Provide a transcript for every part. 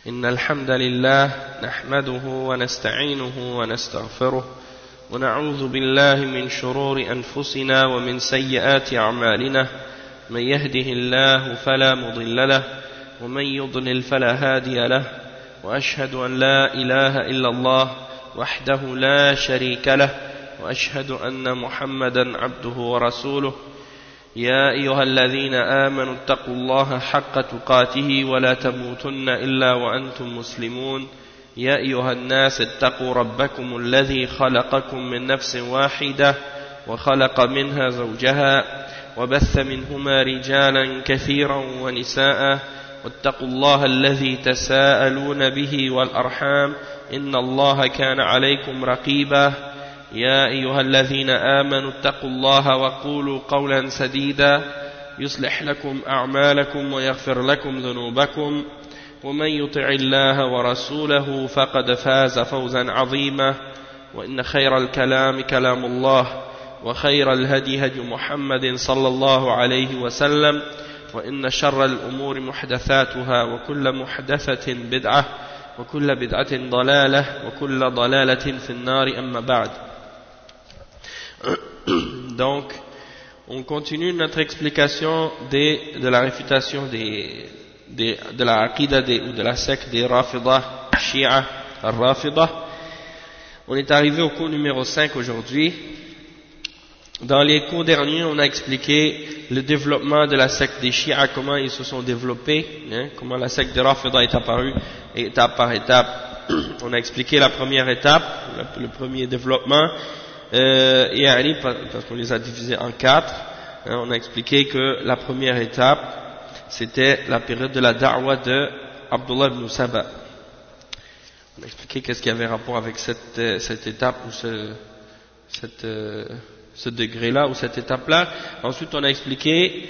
إن الحمد لله نحمده ونستعينه ونستغفره ونعوذ بالله من شرور أنفسنا ومن سيئات أعمالنا من يهده الله فلا مضل له ومن يضلل فلا هادي له وأشهد أن لا إله إلا الله وحده لا شريك له وأشهد أن محمدا عبده ورسوله يا أيها الذين آمنوا اتقوا الله حق تقاته ولا تموتن إلا وأنتم مسلمون يا أيها الناس اتقوا ربكم الذي خلقكم من نفس واحدة وخلق منها زوجها وبث منهما رجالا كثيرا ونساء واتقوا الله الذي تساءلون به والأرحام إن الله كان عليكم رقيبا يا أيها الذين آمنوا اتقوا الله وقولوا قولا سديدا يصلح لكم أعمالكم ويغفر لكم ذنوبكم ومن يطع الله ورسوله فقد فاز فوزا عظيما وإن خير الكلام كلام الله وخير الهدي هدي محمد صلى الله عليه وسلم وإن شر الأمور محدثاتها وكل محدثة بدعة وكل بدعة ضلالة وكل ضلالة في النار أما بعد. Donc, on continue notre explication de la réfutation de la Aqidah ou de la secte des Rafidah, Shia, Al-Rafidah. On est arrivé au cours numéro 5 aujourd'hui. Dans les cours derniers, on a expliqué le développement de la secte des Shia, comment ils se sont développés, comment la secte des Rafidah est apparue étape par étape. On a expliqué la première étape, le premier développement. Parce qu'on les a divisés en 4, on a expliqué que la première étape c'était la période de la da'wa de Abdullah ibn Saba. On a expliqué qu'est-ce qui avait rapport avec cette étape ou ce degré-là ou cette étape-là. Ensuite on a expliqué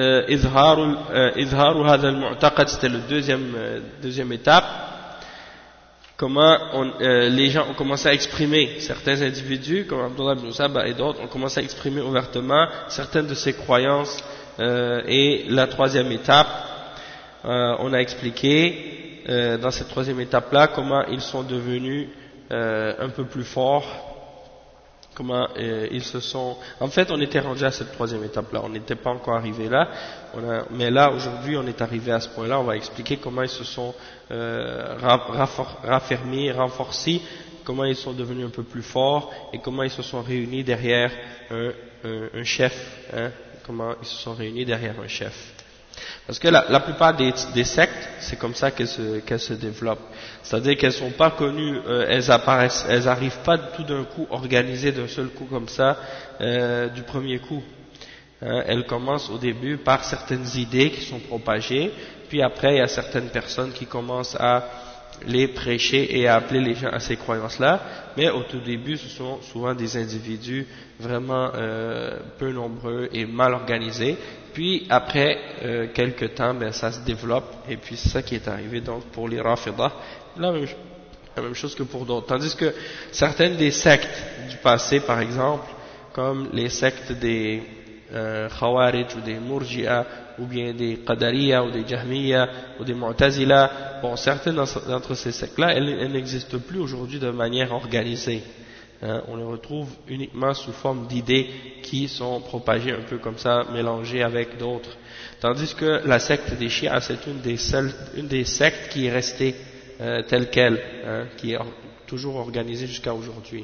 Izharu hadha al-mu'taqad, c'était le deuxième étape. Comment les gens ont commencé à exprimer, certains individus comme Abdullah ibn Saba et d'autres ont commencé à exprimer ouvertement certaines de ces croyances. Et la troisième étape, on a expliqué dans cette troisième étape-là comment ils sont devenus un peu plus forts, comment ils se sont... En fait, on était rendu à cette troisième étape-là, on n'était pas encore arrivé là, mais là, aujourd'hui, on est arrivé à ce point-là, on va expliquer comment ils se sont raffermis, renforcés, comment ils sont devenus un peu plus forts et comment ils se sont réunis derrière un chef, comment ils se sont réunis derrière un chef. Parce que la plupart des sectes, c'est comme ça qu'elles se développent. C'est-à-dire qu'elles sont pas connues, elles arrivent pas tout d'un coup organisées d'un seul coup comme ça, du premier coup. Elles commencent au début par certaines idées qui sont propagées, puis après il y a certaines personnes qui commencent à les prêcher et à appeler les gens à ces croyances-là, mais au tout début ce sont souvent des individus vraiment peu nombreux et mal organisés, puis après quelques temps ça se développe et puis c'est ça qui est arrivé donc pour les Rafidah, la même chose que pour d'autres, tandis que certaines des sectes du passé par exemple, comme les sectes des Khawarij ou des Murji'a ou bien des Qadariya ou des Jahmiya ou des Mu'tazila, bon, certaines d'entre ces sectes-là, elles n'existent plus aujourd'hui de manière organisée. On les retrouve uniquement sous forme d'idées qui sont propagées un peu comme ça, mélangées avec d'autres. Tandis que la secte des Shia, c'est une des sectes qui est restée telle qu'elle, qui est toujours organisée jusqu'à aujourd'hui.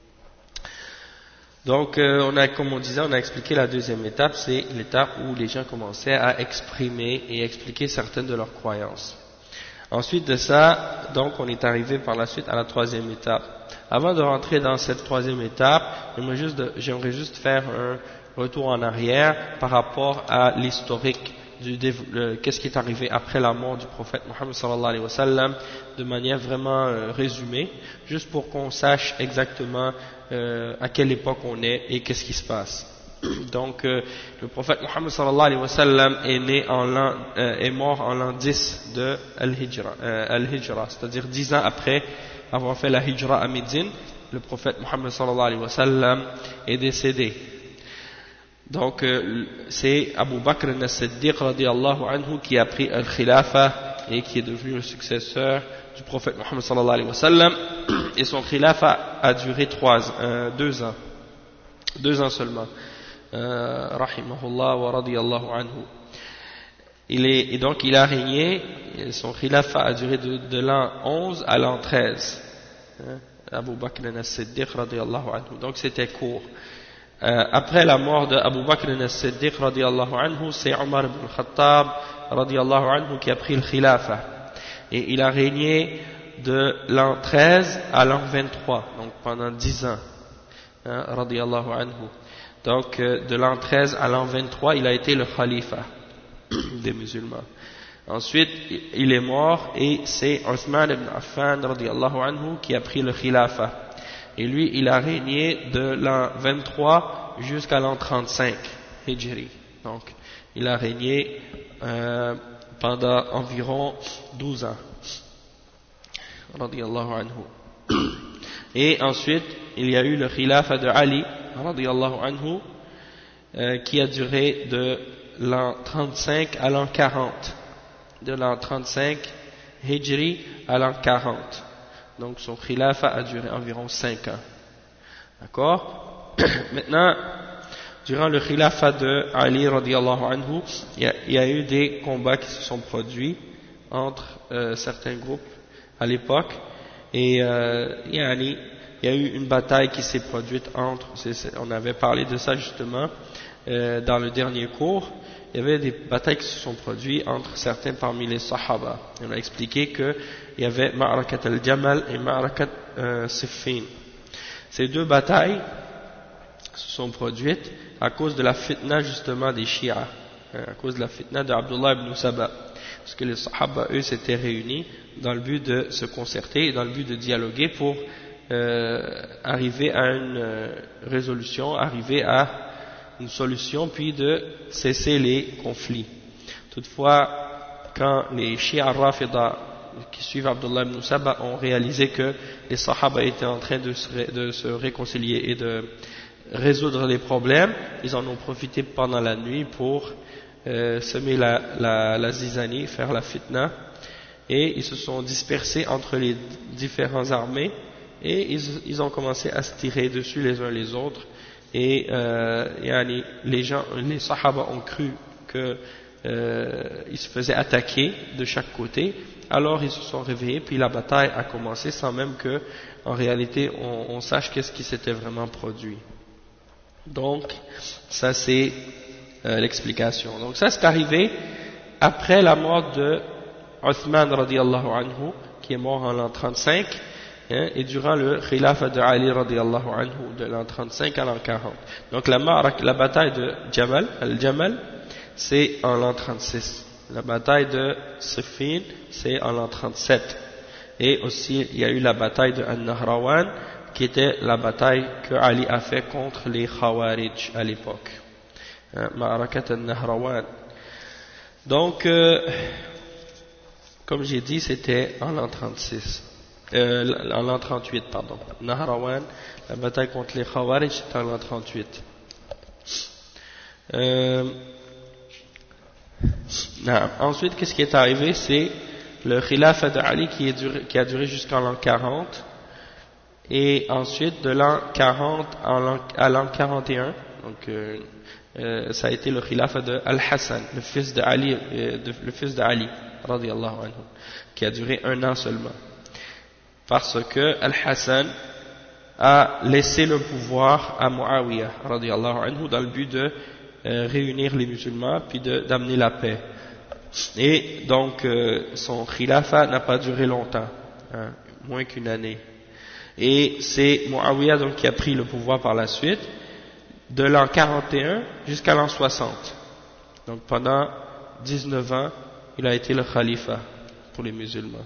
Donc, comme on disait, on a expliqué la deuxième étape, c'est l'étape où les gens commençaient à exprimer et expliquer certaines de leurs croyances. Ensuite de ça, donc, on est arrivé par la suite à la troisième étape. Avant de rentrer dans cette troisième étape, j'aimerais juste faire un retour en arrière par rapport à l'historique qu'est-ce qui est arrivé après la mort du prophète Muhammad sallallahu alayhi wa sallam, de manière vraiment résumée, juste pour qu'on sache exactement à quelle époque on est et qu'est-ce qui se passe. Donc le prophète Muhammad sallallahu alayhi wa sallam est mort en l'an 10 de Al-Hijra, c'est-à-dire 10 ans après avoir fait la Hijra à Médine, le prophète Muhammad sallallahu alayhi wa sallam est décédé. Donc c'est Abu Bakr as-Siddiq radiyallahu anhu qui a pris al-Khilafa et qui est devenu le successeur du prophète Mohammed sallallahu alayhi wa sallam, et son khilafa a duré 2 ans. 2 ans seulement. Rahimahullah wa radiyallahu anhu. Et donc il a régné, son khilafa a duré de l'an 11 à l'an 13. Abu Bakr as-Siddiq radiyallahu anhu. Donc c'était court. Après la mort de Abu Bakr as-Siddiq radiyallahu anhu, c'est Omar ibn Khattab radiyallahu anhu qui a pris le khilafa. Et il a régné de l'an 13 à l'an 23, donc pendant 10 ans. Radiyallahu anhu. Donc de l'an 13 à l'an 23, il a été le khalifa des musulmans. Ensuite, il est mort et c'est Uthman ibn Affan radiyallahu anhu qui a pris le khilafa. Et lui, il a régné de l'an 23 jusqu'à l'an 35 Hijri. Donc, il a régné pendant environ 12 ans. Radiyallahu anhu. Et ensuite, il y a eu le khilafa de Ali radiyallahu anhu qui a duré de l'an 35 à l'an 40. De l'an 35 Hijri à l'an 40. Donc son khilafa a duré environ 5 ans. D'accord? Maintenant, durant le khilafa de Ali radiyallahu anhu, il y a eu des combats qui se sont produits entre certains groupes à l'époque. Et il y a eu une bataille qui s'est produite entre, on avait parlé de ça justement dans le dernier cours. Il y avait des batailles qui se sont produites entre certains parmi les Sahaba. On a expliqué qu'il y avait Ma'rakat al-Jamal et Ma'rakat Siffin. Ces 2 batailles se sont produites à cause de la fitna justement des Shia, à cause de la fitna de Abdullah ibn Saba. Parce que les Sahaba, eux, s'étaient réunis dans le but de se concerter et dans le but de dialoguer pour arriver à une résolution, arriver à une solution, puis de cesser les conflits. Toutefois, quand les Shia Rafida qui suivent Abdullah ibn Saba ont réalisé que les Sahaba étaient en train de se réconcilier et de résoudre les problèmes, ils en ont profité pendant la nuit pour semer la zizanie, faire la fitna, et ils se sont dispersés entre les différentes armées et ils ont commencé à se tirer dessus les uns les autres. Et les Sahaba ont cru qu'ils se faisaient attaquer de chaque côté, alors ils se sont réveillés, puis la bataille a commencé sans même que, en réalité, on sache qu'est-ce qui s'était vraiment produit. Donc, ça c'est l'explication. Donc ça c'est arrivé après la mort de Uthman radiyallahu anhu, qui est mort en l'an 35, et durant le khilafa de Ali radiyallahu anhu, de l'an 35 à l'an 40. Donc la bataille de Al-Jamal, c'est en l'an 36. La bataille de Siffin, c'est en l'an 37. Et aussi, il y a eu la bataille de An-Nahrawan, qui était la bataille que Ali a fait contre les Khawarij à l'époque. Ma'arakat An-Nahrawan. Donc, comme j'ai dit, c'était en l'an 36. En l'an 38, pardon. Nahrawan, la bataille contre les Khawarij, c'était en l'an 38. Ensuite, qu'est-ce qui est arrivé? C'est le khilafa de Ali qui a duré jusqu'en l'an 40. Et ensuite, de l'an 40 à l'an 41, donc ça a été le khilafa de Al-Hassan, le fils de Ali, radiyallahu anhu, qui a duré 1 an seulement. Parce que Al-Hassan a laissé le pouvoir à Muawiyah, radiyallahu anhu, dans le but de réunir les musulmans, puis d'amener la paix. Et donc, son khilafa n'a pas duré longtemps, moins qu'1 année. Et c'est Muawiyah donc qui a pris le pouvoir par la suite, de l'an 41 jusqu'à l'an 60. Donc pendant 19 ans, il a été le khalifa pour les musulmans.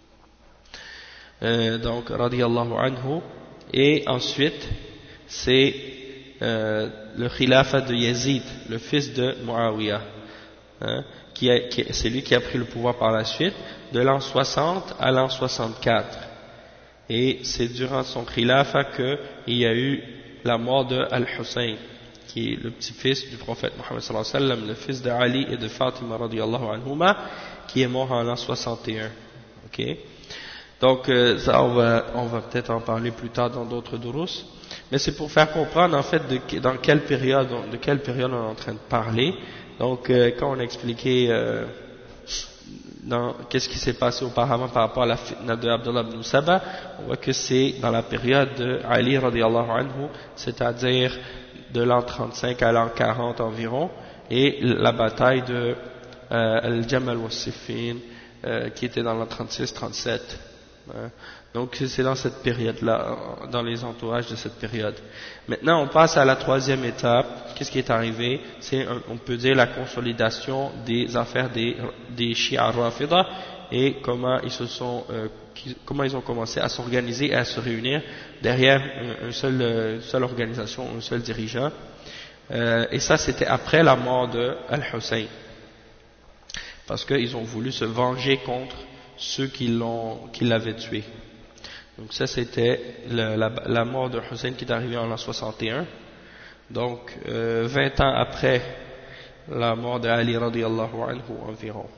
Donc radiyallahu anhu. Et ensuite, c'est le khilafa de Yazid, le fils de Muawiyah, c'est lui qui a pris le pouvoir par la suite, de l'an 60 à l'an 64. Et c'est durant son khilafa qu'il y a eu la mort de Al-Hussein, qui est le petit-fils du prophète Mohammed sallallahu alayhi wa sallam, le fils de Ali et de Fatima radiyallahu anhuma, qui est mort en l'an 61. Ok. Donc ça on va peut-être en parler plus tard dans d'autres durus, mais c'est pour faire comprendre en fait de quelle période on est en train de parler. Donc quand on a expliqué qu'est-ce qui s'est passé auparavant par rapport à la fitna de Abdullah ibn Saba, on voit que c'est dans la période de Ali radiyallahu anhu, c'est-à-dire de l'an 35 à l'an 40 environ, et la bataille de Al-Jamal wa Siffin qui était dans l'an 36-37. Donc c'est dans cette période-là, dans les entourages de cette période. Maintenant on passe à la troisième étape. Qu'est-ce qui est arrivé? C'est, on peut dire, la consolidation des affaires des Shia Rafida et comment ils ont commencé à s'organiser et à se réunir derrière une seule organisation, un seul dirigeant. Et ça c'était après la mort de Al-Hussein, parce qu'ils ont voulu se venger contre ceux qui l'avaient tué. Donc ça c'était la mort de Hussein qui est arrivée en l'an 61. Donc 20 ans après la mort de Ali radiyallahu anhu environ.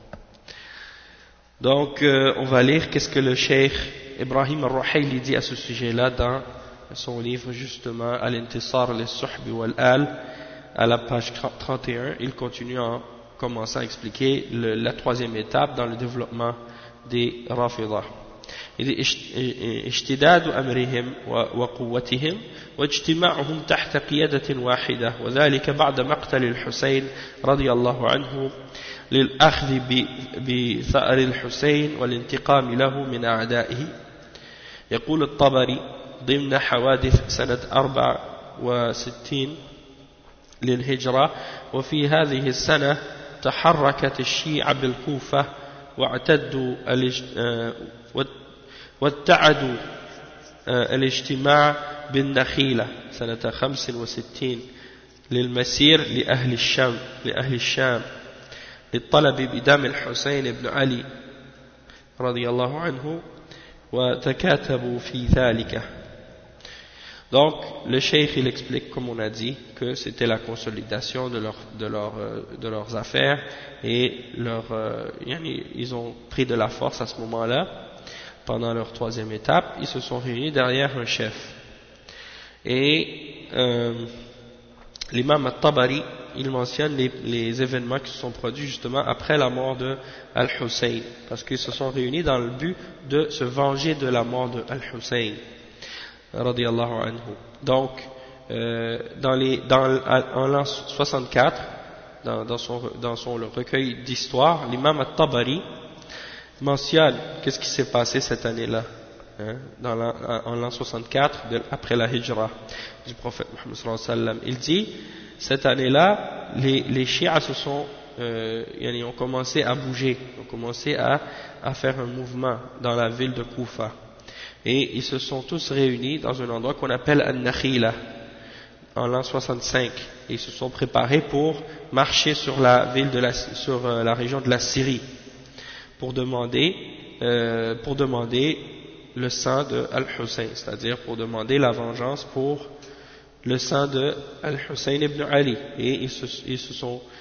Donc on va lire qu'est-ce que le cheikh Ibrahim al-Ruhayli dit à ce sujet-là dans son livre justement Al-Intisar lis-Suhb wal-Al, à la page 31. Il continue en commençant à expliquer la troisième étape dans le développement des Rafidah. اشتداد أمرهم وقوتهم واجتماعهم تحت قيادة واحدة، وذلك بعد مقتل الحسين رضي الله عنه للأخذ بثأر الحسين والانتقام له من أعدائه. يقول الطبري ضمن حوادث سنة 64 للهجرة: وفي هذه السنة تحركت الشيعة بالكوفة واتعدوا الاجتماع بالنخيلة سنة 65 للمسير لأهل الشام للطلب بدم الحسين بن علي رضي الله عنه وتكاتبوا في ذلك. Donc le cheikh il explique, comme on a dit, que c'était la consolidation de leurs affaires et ils ont pris de la force à ce moment-là. Pendant leur troisième étape, ils se sont réunis derrière un chef. Et l'imam al-Tabari, il mentionne les événements qui se sont produits justement après la mort de Al-Hussein, parce qu'ils se sont réunis dans le but de se venger de la mort de Al-Hussein radiyallahu anhu. Donc en l'an 64, dans son recueil d'histoire, l'imam al-Tabari mentionne qu'est-ce qui s'est passé cette année-là, en l'an 64 après la hijra du prophète Mohammed sallallahu alayhi wa sallam. Il dit, cette année-là les chiites ont commencé à bouger, ont commencé à faire un mouvement dans la ville de Koufa, et ils se sont tous réunis dans un endroit qu'on appelle An-Nakhila en l'an 65, et ils se sont préparés pour marcher sur la région de la Syrie pour demander le sang de Al-Hussein, c'est-à-dire pour demander la vengeance pour le sang de Al-Hussein ibn Ali. Et ils se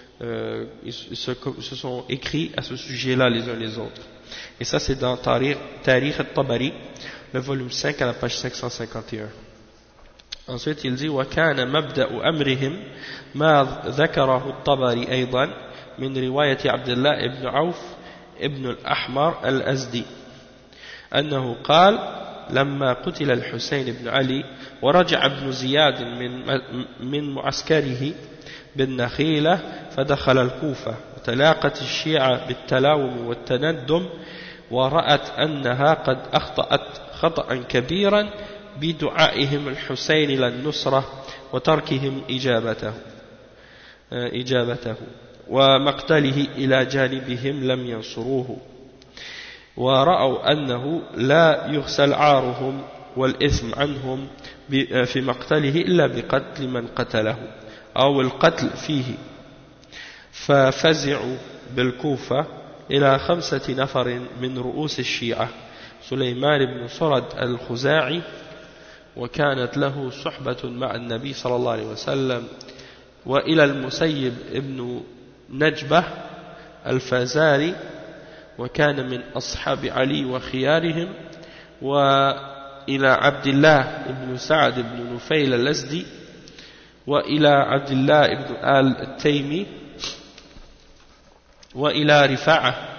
sont écrits à ce sujet-là les uns les autres. Et ça c'est dans Tarikh al-Tabari, le volume 5 à la page 551. Ensuite il dit: وَكَانَ مَبْدَأُ أَمْرِهِمْ مَا ذَكَرَهُ الطَّبَري أيضا من رواية عبد الله بن عوف ابن الأحمر الأزدي أنه قال: لما قتل الحسين بن علي ورجع ابن زياد من معسكره بالنخيلة فدخل الكوفة، وتلاقت الشيعة بالتلاوم والتندم، ورأت أنها قد أخطأت خطأ كبيرا بدعائهم الحسين للنصرة وتركهم إجابته ومقتله إلى جانبهم لم ينصروه، ورأوا أنه لا يغسل عارهم والإثم عنهم في مقتله إلا بقتل من قتله أو القتل فيه، ففزعوا بالكوفة إلى 5 نفر من رؤوس الشيعة: سليمان بن صرد الخزاعي، وكانت له صحبة مع النبي صلى الله عليه وسلم وإلى المسيب ابن نجبة الفزاري وكان من أصحاب علي وخيارهم وإلى عبد الله بن سعد بن نفيل الأزدي وإلى عبد الله بن آل التيمي وإلى رفاعة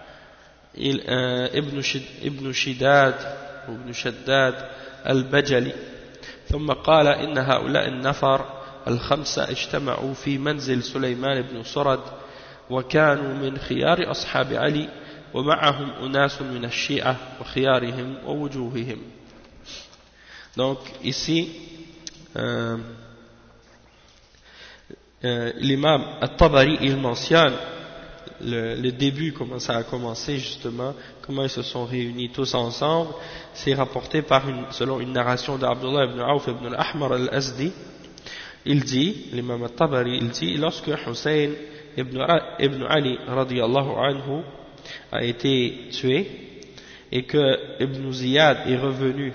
ابن شداد البجلي. ثم قال إن هؤلاء النفر الخمسة اجتمعوا في منزل سليمان بن سرد وكانوا من خيار أصحاب علي ومعهم أناس من الشيعة وخيارهم ووجوههم. Donc ici l'imam At-Tabari il mentionne le début, comment ça a commencé justement, comment ils se sont réunis tous ensemble. C'est rapporté selon une narration d'Abdullah ibn Auf ibn al-Ahmar al-Azdi. Il dit, l'imam At-Tabari, il dit, lorsque Hussein ibn Ali radiyallahu anhu a été tué et que Ibn Ziyad est revenu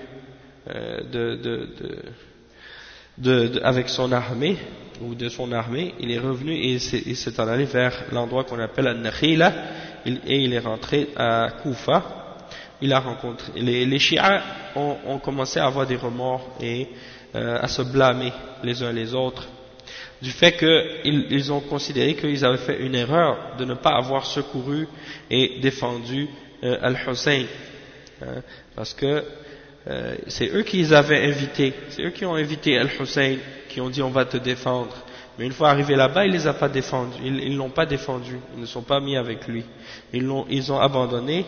avec son armée, ou de son armée, il est revenu et il s'est en allé vers l'endroit qu'on appelle Al-Nakhila et il est rentré à Koufa. Il a rencontré les Shia ont commencé à avoir des remords et à se blâmer les uns les autres du fait qu'ils ont considéré qu'ils avaient fait une erreur de ne pas avoir secouru et défendu Al-Hussein, parce que c'est eux qui les avaient invités, c'est eux qui ont invité Al-Hussein, qui ont dit on va te défendre, mais une fois arrivé là-bas, il les a pas défendus, ils l'ont pas défendu, ils ne sont pas mis avec lui, ils ont abandonné,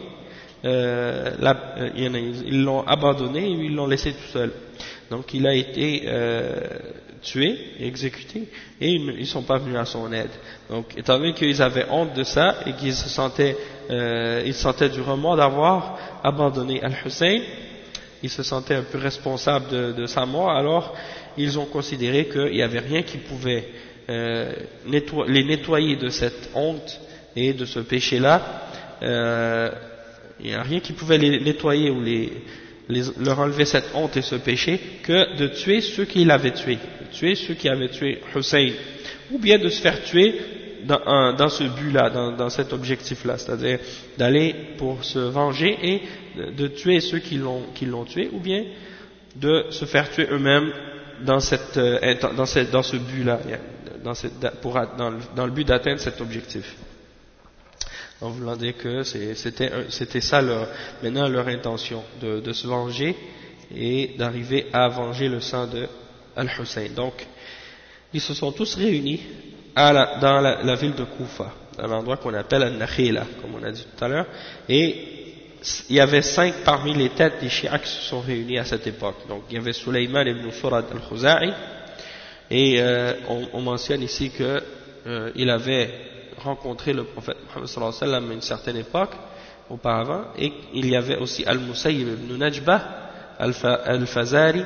ils l'ont abandonné et ils l'ont laissé tout seul. Donc il a été tué, exécuté, et ils ne sont pas venus à son aide. Donc étant donné qu'ils avaient honte de ça et qu'ils se sentaient du remords d'avoir abandonné Al-Hussein, ils se sentaient un peu responsables de sa mort, alors ils ont considéré qu'il n'y avait rien qui pouvait les nettoyer de cette honte et de ce péché-là. Il n'y a rien qui pouvait les nettoyer ou leur enlever cette honte et ce péché que de tuer ceux qui l'avaient tué, ceux qui avaient tué Hussein, ou bien de se faire tuer dans ce but-là, dans cet objectif-là, c'est-à-dire d'aller pour se venger et de tuer ceux qui l'ont tué, ou bien de se faire tuer eux-mêmes dans ce but-là, dans le but d'atteindre cet objectif. En voulant dire que c'était ça maintenant leur intention, de se venger et d'arriver à venger le sang de Al-Hussein. Donc, ils se sont tous réunis dans la ville de Koufa, dans l'endroit qu'on appelle Al-Nakhila, comme on a dit tout à l'heure, et il y avait 5 parmi les têtes des Shia qui se sont réunis à cette époque. Donc, il y avait Sulayman ibn Surad al-Khuza'i, et on mentionne ici qu'il avait rencontré le prophète Muhammad sallallahu alayhi wa sallam à une certaine époque auparavant, et il y avait aussi Al-Musayyib ibn Najbah al-Fazari,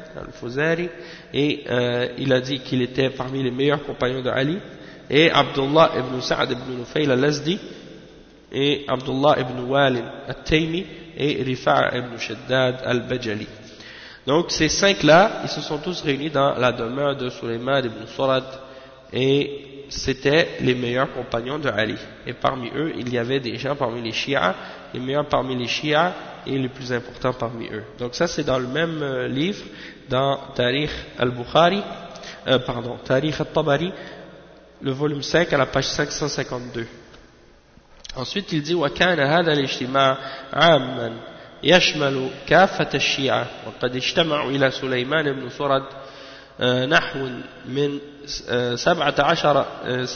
et il a dit qu'il était parmi les meilleurs compagnons de Ali, et Abdullah ibn Sa'd ibn Nufayl al-Azdi, et Abdullah ibn Walid al-Taymi, et Rifa'a ibn Shaddad al-Bajali. Donc ces 5-là, ils se sont tous réunis dans la demeure de Sulayman ibn Surad, et c'était les meilleurs compagnons de Ali. Et parmi eux, il y avait des gens parmi les Shia, les meilleurs parmi les Shia et les plus importants parmi eux. Donc ça, c'est dans le même livre, dans Tarikh al-Bukhari, Tarikh al-Tabari, le volume 5 à la page 552. Ensuite, il dit وَكَانَ هَذَا الْاجْتِمَاعُ عَامًا يَشْمَلُ كَافَّةَ الشِّيعَةِ وَقَدْ اجْتَمَعُوا إِلى سُلَيْمَانَ بْنِ سُرَدٍ نحو من 17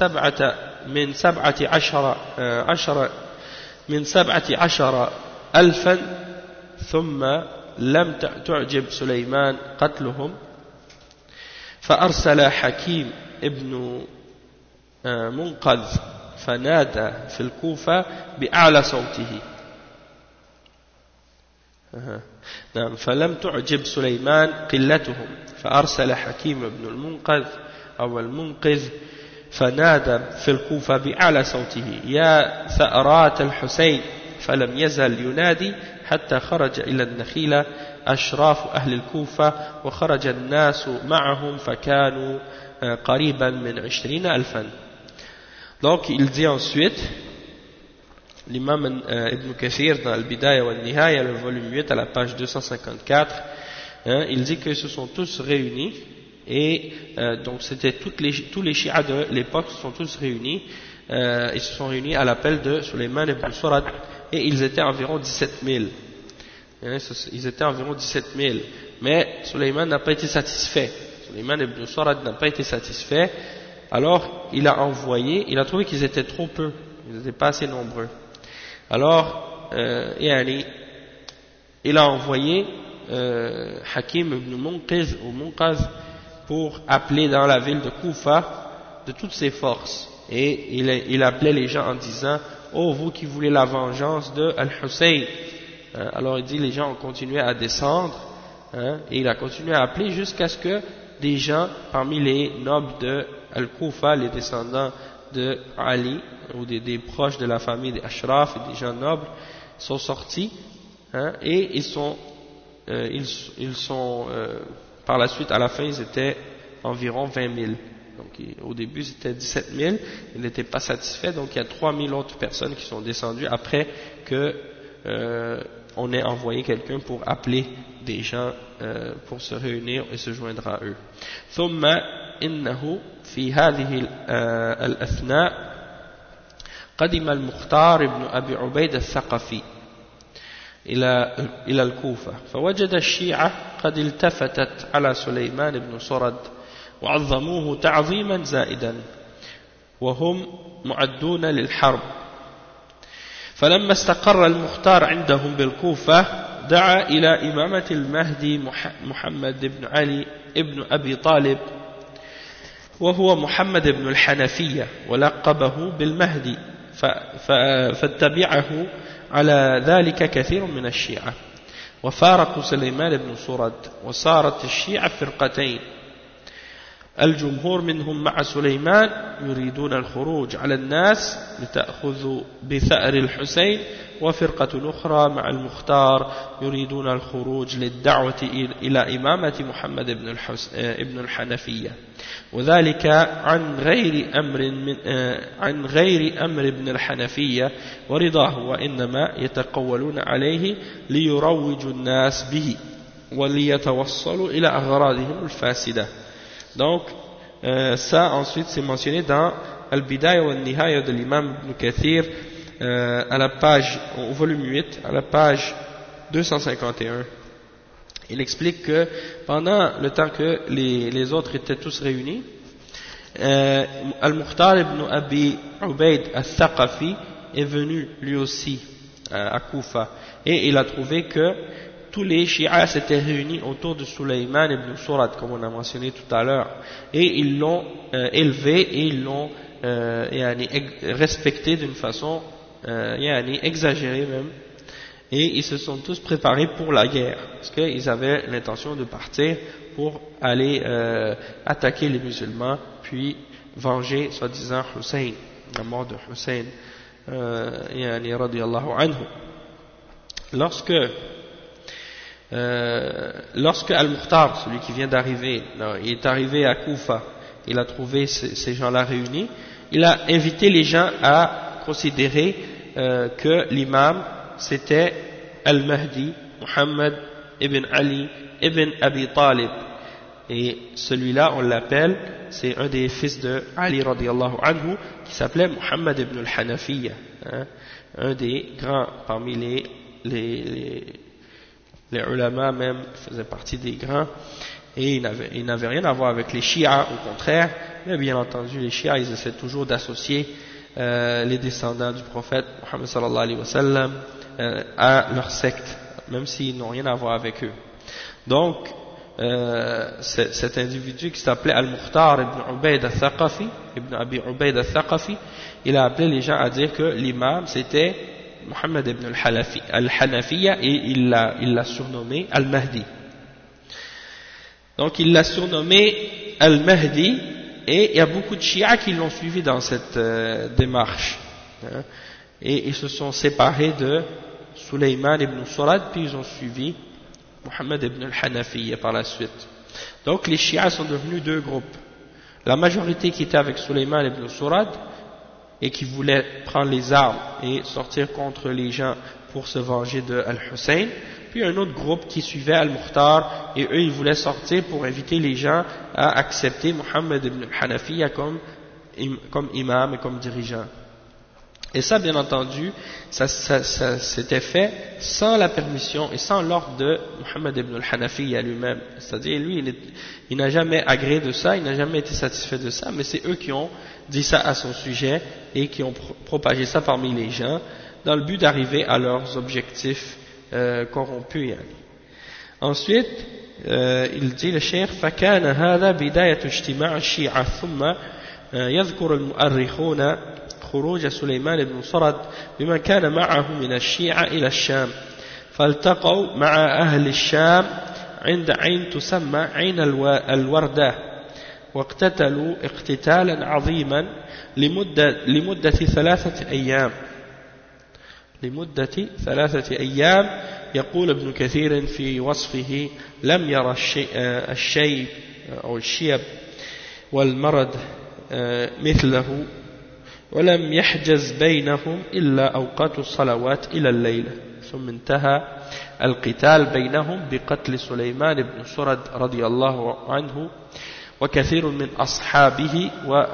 ألفا ثم لم تعجب سليمان قتلهم فأرسل حكيم ابن منقذ فنادى في الكوفة بأعلى صوته فلم تعجب سليمان قلتهم فأرسل حكيم بن المنقذ أو المنقذ فنادى في الكوفة بأعلى صوته يا ثأرات الحسين فلم يزل ينادي حتى خرج إلى النخيلة أشراف أهل الكوفة وخرج الناس معهم فكانوا قريبا من 20,000. Donc il dit ensuite, l'imam Ibn Kathir dans Al-Bidaya wa Al-Nihaya, le volume 8 à la page 254, il dit qu'ils se sont tous réunis, et donc c'était tous les chiites de l'époque se sont tous réunis, ils se sont réunis à l'appel de Sulayman ibn Surad, et ils étaient environ 17 000. Ils étaient environ 17 000, mais Sulayman n'a pas été satisfait. Sulayman ibn Surad n'a pas été satisfait, alors il a trouvé qu'ils étaient trop peu, ils n'étaient pas assez nombreux. Alors, il a envoyé Hakim ibn Munqidh ou Munqadh pour appeler dans la ville de Koufa de toutes ses forces, et il appelait les gens en disant: oh, vous qui voulez la vengeance de Al-Hussein. Alors il dit, les gens ont continué à descendre, et il a continué à appeler jusqu'à ce que des gens parmi les nobles de Al-Koufa, les descendants de Ali, ou des proches de la famille des Ashraf et des gens nobles, sont sortis, et ils sont par la suite, à la fin, ils étaient environ 20 000. Donc au début c'était 17 000, ils n'étaient pas satisfaits, donc il y a 3 000 autres personnes qui sont descendues après que on ait envoyé quelqu'un pour appeler des gens pour se réunir et se joindre à eux. ثم إنه في هذه الأثناء قدم المختار ابن أبي عبيد الثقفي إلى الكوفة، فوجد الشيعة قد التفتت على سليمان بن سرد وعظموه تعظيما زائدا وهم معدون للحرب. فلما استقر المختار عندهم بالكوفة دعا إلى إمامة المهدي محمد بن علي ابن أبي طالب، وهو محمد بن الحنفية ولقبه بالمهدي، فاتبعه على ذلك كثير من الشيعة، وفارقوا سليمان بن سرد، وصارت الشيعة فرقتين: الجمهور منهم مع سليمان يريدون الخروج على الناس لتأخذوا بثأر الحسين، وفرقة أخرى مع المختار يريدون الخروج للدعوة إلى إمامة محمد بن الحنفية، وذلك عن غير أمر ابن الحنفية ورضاه، وإنما يتقولون عليه ليروجوا الناس به وليتوصلوا إلى أغراضهم الفاسدة. Donc, ça ensuite c'est mentionné dans Al-Bidaya wa Al-Nihaya de l'imam Ibn Kathir, à la page, au volume 8, à la page 251. Il explique que pendant le temps que les autres étaient tous réunis, Al-Mukhtar ibn Abi Ubaid al-Thaqafi est venu lui aussi à Koufa, et il a trouvé que tous les chiites s'étaient réunis autour de Sulayman ibn Surad, comme on a mentionné tout à l'heure, et ils l'ont élevé et ils l'ont respecté d'une façon exagérée même, et ils se sont tous préparés pour la guerre, parce qu'ils avaient l'intention de partir pour aller attaquer les musulmans, puis venger soi-disant Hussein, la mort de Hussein, radiyallahu anhu. Lorsque Al-Mukhtar, celui qui vient d'arriver, il est arrivé à Koufa, il a trouvé ces gens-là réunis, il a invité les gens à considérer que l'imam c'était Al-Mahdi, Muhammad ibn Ali ibn Abi Talib, et celui-là on l'appelle, c'est un des fils de Ali radiyallahu anhu qui s'appelait Muhammad ibn al-Hanafiya, un des grands parmi les ulama même faisaient partie des grands, et il n'avait rien à voir avec les chiites, au contraire, mais bien entendu les chiites ils essaient toujours d'associer les descendants du prophète Muhammad sallallahu alayhi wa sallam à leur secte, même s'ils n'ont rien à voir avec eux. Donc cet individu qui s'appelait Al-Mukhtar ibn Ubaid al-Thaqafi, ibn Abi Ubaid al-Thaqafi, il a appelé les gens à dire que l'imam c'était Muhammad ibn al-Hanafiya, et il l'a surnommé Al-Mahdi. Donc il l'a surnommé Al-Mahdi, et il y a beaucoup de chiites qui l'ont suivi dans cette démarche, et ils se sont séparés de Sulayman ibn Surad, puis ils ont suivi Muhammad ibn al-Hanafiya par la suite. Donc les chiites sont devenus deux groupes, La majorité qui était avec Sulayman ibn Surad et qui voulait prendre les armes et sortir contre les gens pour se venger de Al-Hussein, puis un autre groupe qui suivait Al-Mukhtar et eux ils voulaient sortir pour inviter les gens à accepter Muhammad ibn al-Hanafiya comme imam et comme dirigeant. Et ça, bien entendu, ça s'était fait sans la permission et sans l'ordre de Muhammad ibn al-Hanafiya lui-même. C'est-à-dire, lui, il n'a jamais agréé de ça, il n'a jamais été satisfait de ça, mais c'est eux qui ont dit ça à son sujet et qui ont propagé ça parmi les gens dans le but d'arriver à leurs objectifs corrompus. Ensuite, il dit le cheikh فكان هذا بداية اجتماع الشيعة ثم يذكر المؤرخون خروج سليمان بن سرد بمن كان معه من الشيعة إلى الشام فالتقوا مع أهل الشام عند عين تسمى عين الوردة واقتتلوا اقتتالا عظيما لمدة 3 أيام يقول ابن كثير في وصفه لم يرى الشيب أو الشيب والمرد مثله ولم يحجز بينهم إلا أوقات الصلوات إلى الليل ثم انتهى القتال بينهم بقتل سليمان بن سرد رضي الله عنه وكثير من أصحابه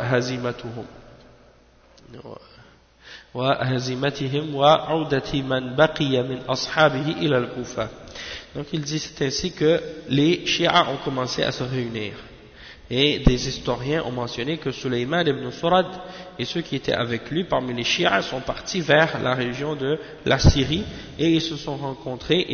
وهزيمتهم وعودة من بقي من أصحابه إلى الكوفة. Donc il dit c'est ainsi que les Chiites ont commencé à se réunir. Et des historiens ont mentionné que Sulayman ibn Surad et ceux qui étaient avec lui parmi les Chiites sont partis vers la région de la Syrie et ils se sont rencontrés,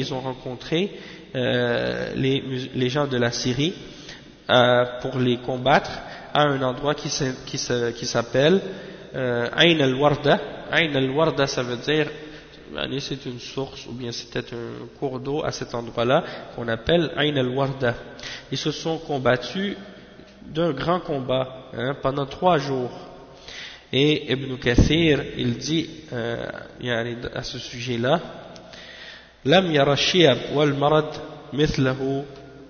les gens de la Syrie pour les combattre à un endroit qui s'appelle Ain al-Warda. Ain al-Warda, ça veut dire c'est une source ou bien c'était un cours d'eau à cet endroit-là qu'on appelle Ain al-Warda. Ils se sont combattus d'un grand combat pendant 3 jours. Et Ibn Kathir, il dit à ce sujet-là, Lam yara shiyab wal marad mithlahu,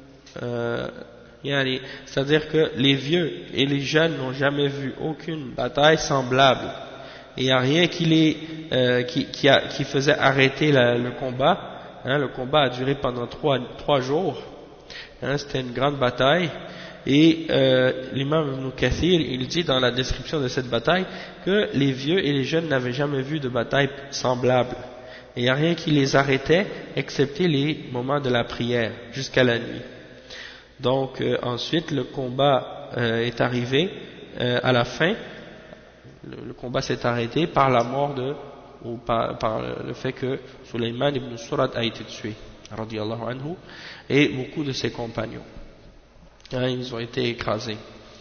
c'est-à-dire que les vieux et les jeunes n'ont jamais vu aucune bataille semblable. Et il n'y a rien qui faisait arrêter le combat. Le combat a duré pendant 3 jours. C'était une grande bataille. Et l'imam Ibn Kathir, il dit dans la description de cette bataille que les vieux et les jeunes n'avaient jamais vu de bataille semblable. Et il n'y a rien qui les arrêtait, excepté les moments de la prière, jusqu'à la nuit. Donc ensuite, le combat est arrivé à la fin. Le combat s'est arrêté par la mort ou par le fait que Sulayman ibn Surad a été tué, radiyallahu anhu, et beaucoup de ses compagnons. Ils ont été écrasés.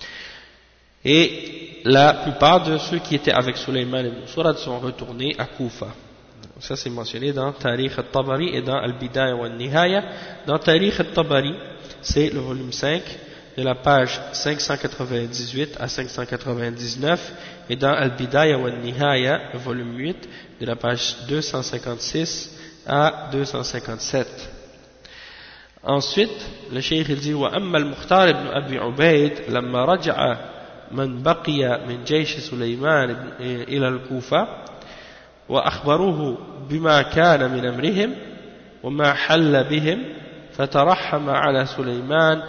Et la plupart de ceux qui étaient avec Sulayman ibn Surad sont retournés à Koufa. Ça c'est mentionné dans Tarikh al-Tabari et dans Al-Bidaya wa Nihaya. Dans Tarikh al-Tabari, c'est le volume 5, de la page 598 à 599, et dans Al-Bidaya wa Nihaya, le volume 8, de la page 256 à 257. Ensuite, le cheikh il dit وأما المختار بن أبي عبيد لما رجع من بقي من جيش سليمان إلى الكوفة وأخبروه بما كان من أمرهم وما حل بهم فترحم على سليمان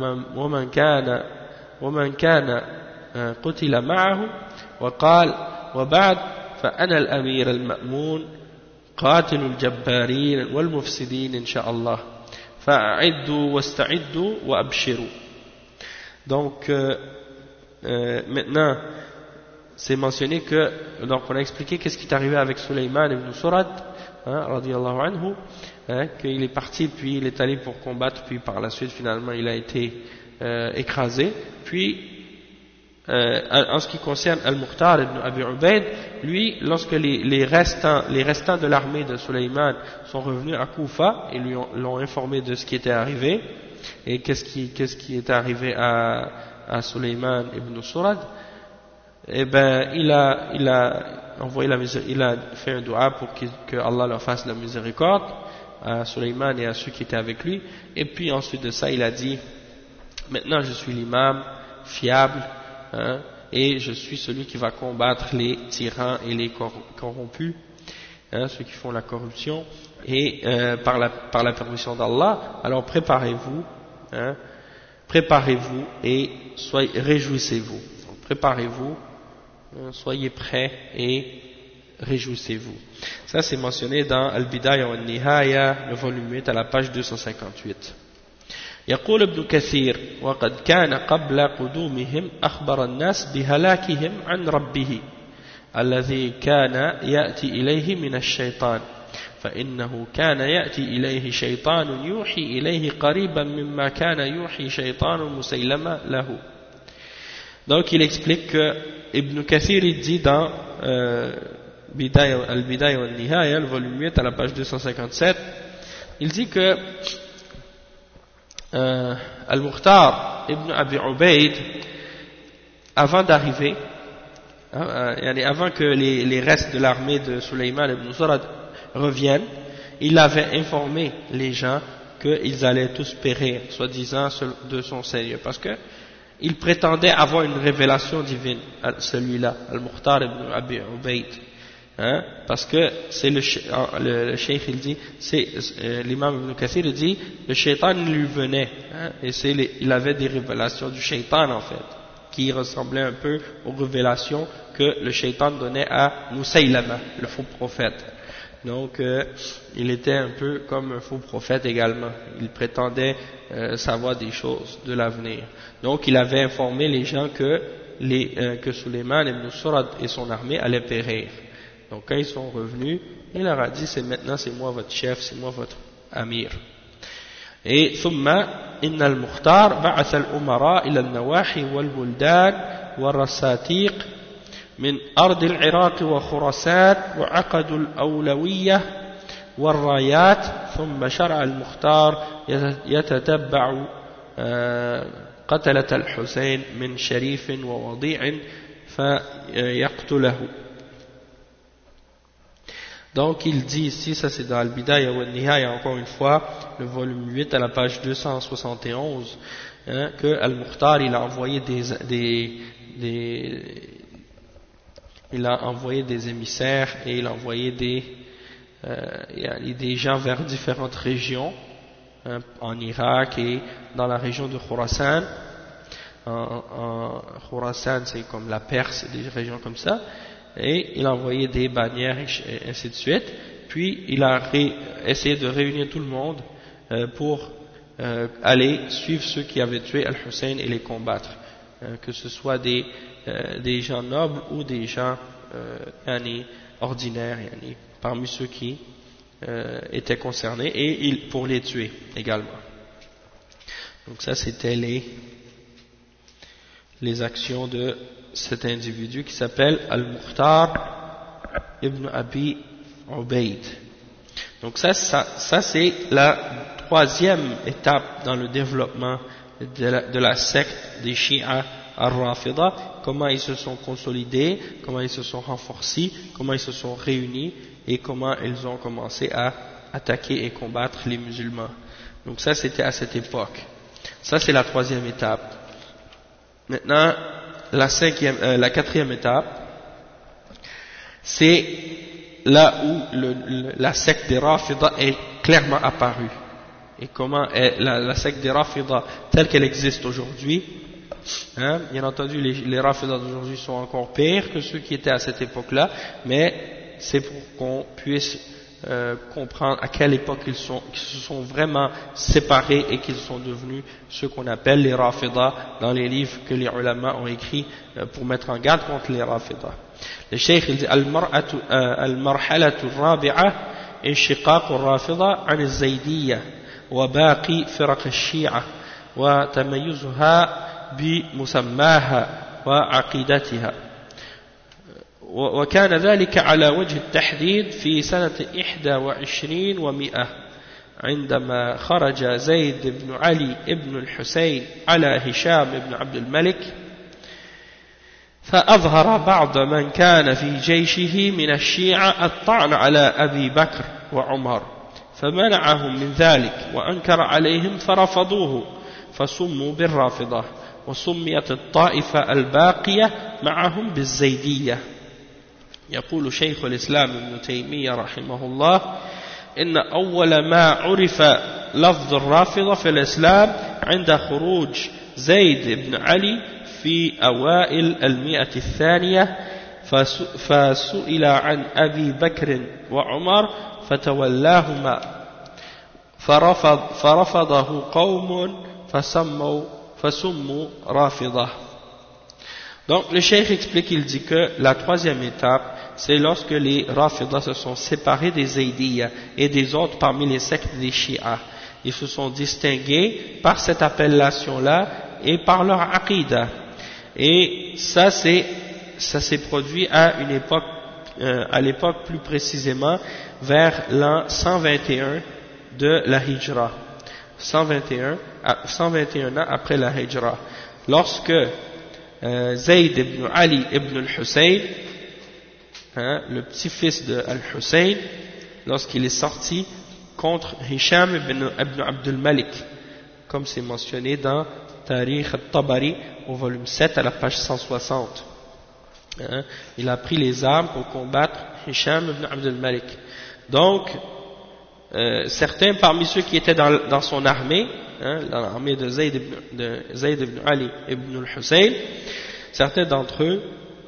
ومن كان قتل معه وقال وبعد فأنا الأمير المأمون قاتل الجبارين والمفسدين إن شاء الله فأعدوا واستعدوا وأبشروا. Donc maintenant c'est mentionné que donc on a expliqué qu'est-ce qui est arrivé avec Sulayman ibn Surad radiyallahu anhu, qu'il est parti puis il est allé pour combattre puis par la suite finalement il a été écrasé. Puis en ce qui concerne Al-Mukhtar ibn Abi Ubaid, lui, lorsque les restants de l'armée de Sulayman sont revenus à Koufa et lui l'ont informé de ce qui était arrivé et qu'est-ce qui est arrivé à Sulayman ibn Surad, eh ben il a fait un dua pour que Allah leur fasse la miséricorde à Sulayman et à ceux qui étaient avec lui. Et puis ensuite de ça, il a dit: maintenant je suis l'imam fiable hein, et je suis celui qui va combattre les tyrans et les corrompus, hein, ceux qui font la corruption, et par la permission d'Allah. Alors préparez-vous, hein, préparez-vous et réjouissez-vous. Donc, préparez-vous, soyez prêts et réjouissez-vous. Ça c'est mentionné dans Al-Bidaya wa Nihaya, le volume 8 à la page 258. يقول ابن كثير وقد كان قبل قدومهم أخبر الناس بهلاكهم عن ربه الذي كان يأتي إليه من الشيطان فإنه كان يأتي إليه شيطان يوحي إليه قريبا مما كان يوحي شيطان مسيلمة له. Donc il explique que Ibn Kathir il dit dans Al-Bidaya wa Nihaya, le volume 8 à la page 257, il dit que Al-Mukhtar ibn Abi Ubayd, avant d'arriver, avant que les restes de l'armée de Sulayman ibn Surad reviennent, il avait informé les gens qu'ils allaient tous périr, soi-disant de son Seigneur, parce que il prétendait avoir une révélation divine, celui-là, Al-Mukhtar ibn Abi Ubayd. Hein, parce que c'est le cheikh il dit, c'est l'imam Ibn Kathir il dit, le shaitan lui venait, hein, et il avait des révélations du shaitan en fait, qui ressemblaient un peu aux révélations que le shaitan donnait à Musaylama, le faux prophète. Donc il était un peu comme un faux prophète également, il prétendait savoir des choses de l'avenir. Donc il avait informé les gens que Sulayman ibn Surad et son armée allaient périr. Donc quand ils sont revenus, il leur a dit, maintenant c'est moi votre chef, c'est moi votre amir. Et ثم إن المختار بعث الأمراء إلى النواحي والبلدان والرساتيق من أرض العراق وخراسان وعقدوا الأولوية والرايات ثم شرع المختار يتتبع قتلة الحسين من شريف ووضيع فيقتله. Donc il dit ici, ça c'est dans Al-Bidaya wa Nihaya encore une fois, le volume 8 à la page 271, hein, que Al-Mukhtar il a envoyé des émissaires et il a envoyé des gens vers différentes régions, hein, en Irak et dans la région de Khurasan. En Khurasan c'est comme la Perse, des régions comme ça. Et il a envoyé des bannières et ainsi de suite, puis il a essayé de réunir tout le monde pour aller suivre ceux qui avaient tué Al-Hussein et les combattre, que ce soit des gens nobles ou des gens ordinaires, parmi ceux qui étaient concernés, et pour les tuer également. Donc ça c'était les actions de cet individu qui s'appelle Al-Mukhtar ibn Abi Ubayd. Donc ça c'est la troisième étape dans le développement de la secte des Shia al-Rafida, comment ils se sont consolidés, comment ils se sont renforcés, comment ils se sont réunis et comment ils ont commencé à attaquer et combattre les musulmans. Donc ça c'était à cette époque. Ça c'est la troisième étape. Maintenant la quatrième étape, c'est là où la secte des Rafida est clairement apparue. Et comment est la secte des Rafida telle qu'elle existe aujourd'hui, hein, bien entendu les Rafida d'aujourd'hui sont encore pires que ceux qui étaient à cette époque-là, mais c'est pour qu'on puisse comprendre à quelle époque qu'ils se sont vraiment séparés et qu'ils sont devenus ce qu'on appelle les Rafida dans les livres que les ulama ont écrits pour mettre en garde contre les Rafida. Le Cheikh il dit al-marhalatu al-rabi'a inshiqaq al-Rafida an al-Zaydiyya wa baqi firaq al-Shi'a wa tamayyuzuha bi musammaha wa aqidatiha. وكان ذلك على وجه التحديد في سنة 21 و100 عندما خرج زيد بن علي بن الحسين على هشام بن عبد الملك فأظهر بعض من كان في جيشه من الشيعة الطعن على أبي بكر وعمر فمنعهم من ذلك وأنكر عليهم فرفضوه فسموا بالرافضة وسميت الطائفة الباقية معهم بالزيدية. يقول شيخ الإسلام ابن تيمية رحمه الله إن أول ما عرف لفظ الرافضة في الإسلام عند خروج زيد بن علي في أوائل المئة الثانية، فسئل عن أبي بكر وعمر فتولاهما فرفضه قوم فسموا رافضة. Donc le cheikh explique, il dit que la troisième étape, c'est lorsque les Rafidah se sont séparés des Zaydiyya et des autres parmi les sectes des Shia. Ils se sont distingués par cette appellation-là et par leur aqidah. Et ça s'est produit à une époque, à l'époque plus précisément vers l'an 121 de la Hijra. 121 ans après la Hijra. Lorsque Zayd ibn Ali ibn al-Hussein, le petit-fils de al-Hussein, lorsqu'il est sorti contre Hisham ibn Abdul Malik, comme c'est mentionné dans Tarikh al-Tabari au volume 7 à la page 160. Il a pris les armes pour combattre Hisham ibn Abdul Malik. Donc, certains parmi ceux qui étaient dans son armée, dans l'armée de Zayd ibn Ali ibn al-Hussein, certains d'entre eux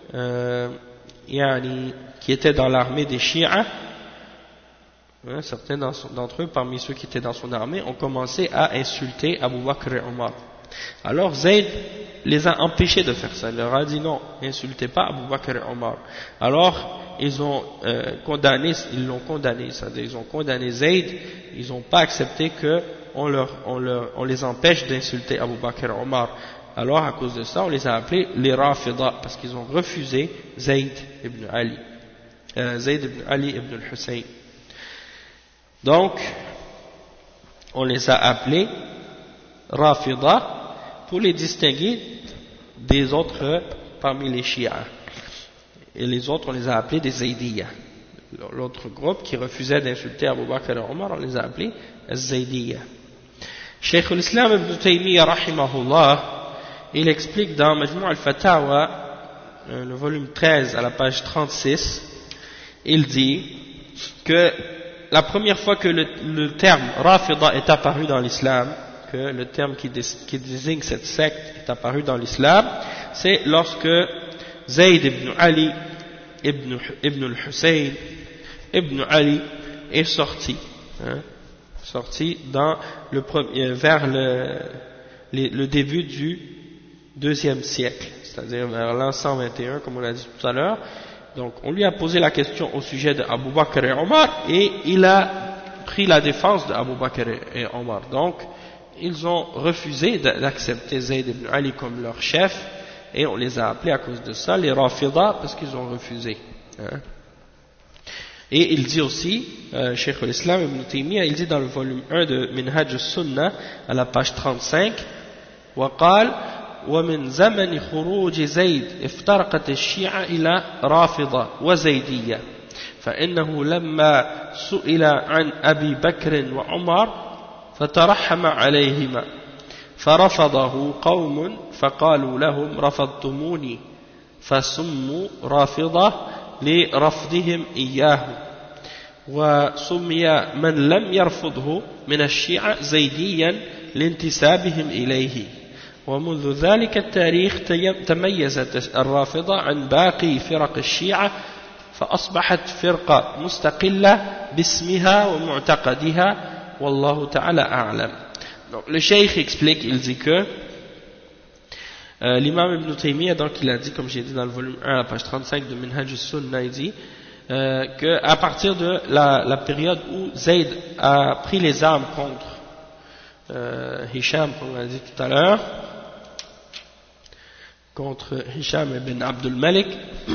qui étaient dans l'armée des Shia, certains d'entre eux parmi ceux qui étaient dans son armée ont commencé à insulter Abu Bakr et Omar. Alors Zayd les a empêchés de faire ça. Il leur a dit non, insultez pas Abu Bakr et Omar. Alors ils l'ont condamné, c'est-à-dire ils ont condamné Zayd, ils n'ont pas accepté qu'on les empêche d'insulter Abu Bakr et Omar. Alors à cause de ça, on les a appelés les Rafidah, parce qu'ils ont refusé Zayd ibn Ali ibn al-Hussein. Donc, on les a appelés Rafidah pour les distinguer des autres parmi les Shia. Et les autres, on les a appelés des Zaydiyya. L'autre groupe qui refusait d'insulter Abu Bakr et Omar, on les a appelés Zaydiyya. Cheikh al-Islam ibn Taymiyyah rahimahullah, il explique dans Majmou' al-Fatawa, le volume 13 à la page 36, il dit que la première fois que le terme Rafida est apparu dans l'islam, que le terme qui désigne cette secte est apparu dans l'islam, c'est lorsque Zayd ibn Ali ibn al-Hussein ibn Ali est sorti dans vers le début du deuxième siècle, c'est-à-dire vers l'an 121, comme on l'a dit tout à l'heure. Donc on lui a posé la question au sujet d'Abu Bakr et Omar, et il a pris la défense d'Abu Bakr et Omar. Donc ils ont refusé d'accepter Zayd ibn Ali comme leur chef, et on les a appelés à cause de ça les Rafidah, parce qu'ils ont refusé. Et il dit aussi, Cheikh al-Islam ibn Taymiyyah, il dit dans le volume 1 de Minhaj al-Sunnah à la page 35, وقال ومن زمن خروج زيد افترقت الشيعة إلى رافضة وزيدية فإنه لما سئل عن أبي بكر وعمر فترحم عليهما فرفضه قوم فقالوا لهم رفضتموني فسموا رافضة لرفضهم إياه وسمي من لم يرفضه من الشيعة زيديا لانتسابهم إليه ومنذ ذلك التاريخ تميزت الرافضة عن باقي فرق الشيعة فأصبحت فرقة مستقلة باسمها ومعتقدها والله تعالى أعلم. Donc, le cheikh explique, il dit que l'imam Ibn Taymiyyah, donc il a dit, comme j'ai dit dans le volume 1 à la page 35 de Minhaj al-Sunnah, il dit qu'à partir de la période où Zayd a pris les armes contre Hisham, comme on a dit tout à l'heure, contre Hisham ibn Abdul Malik,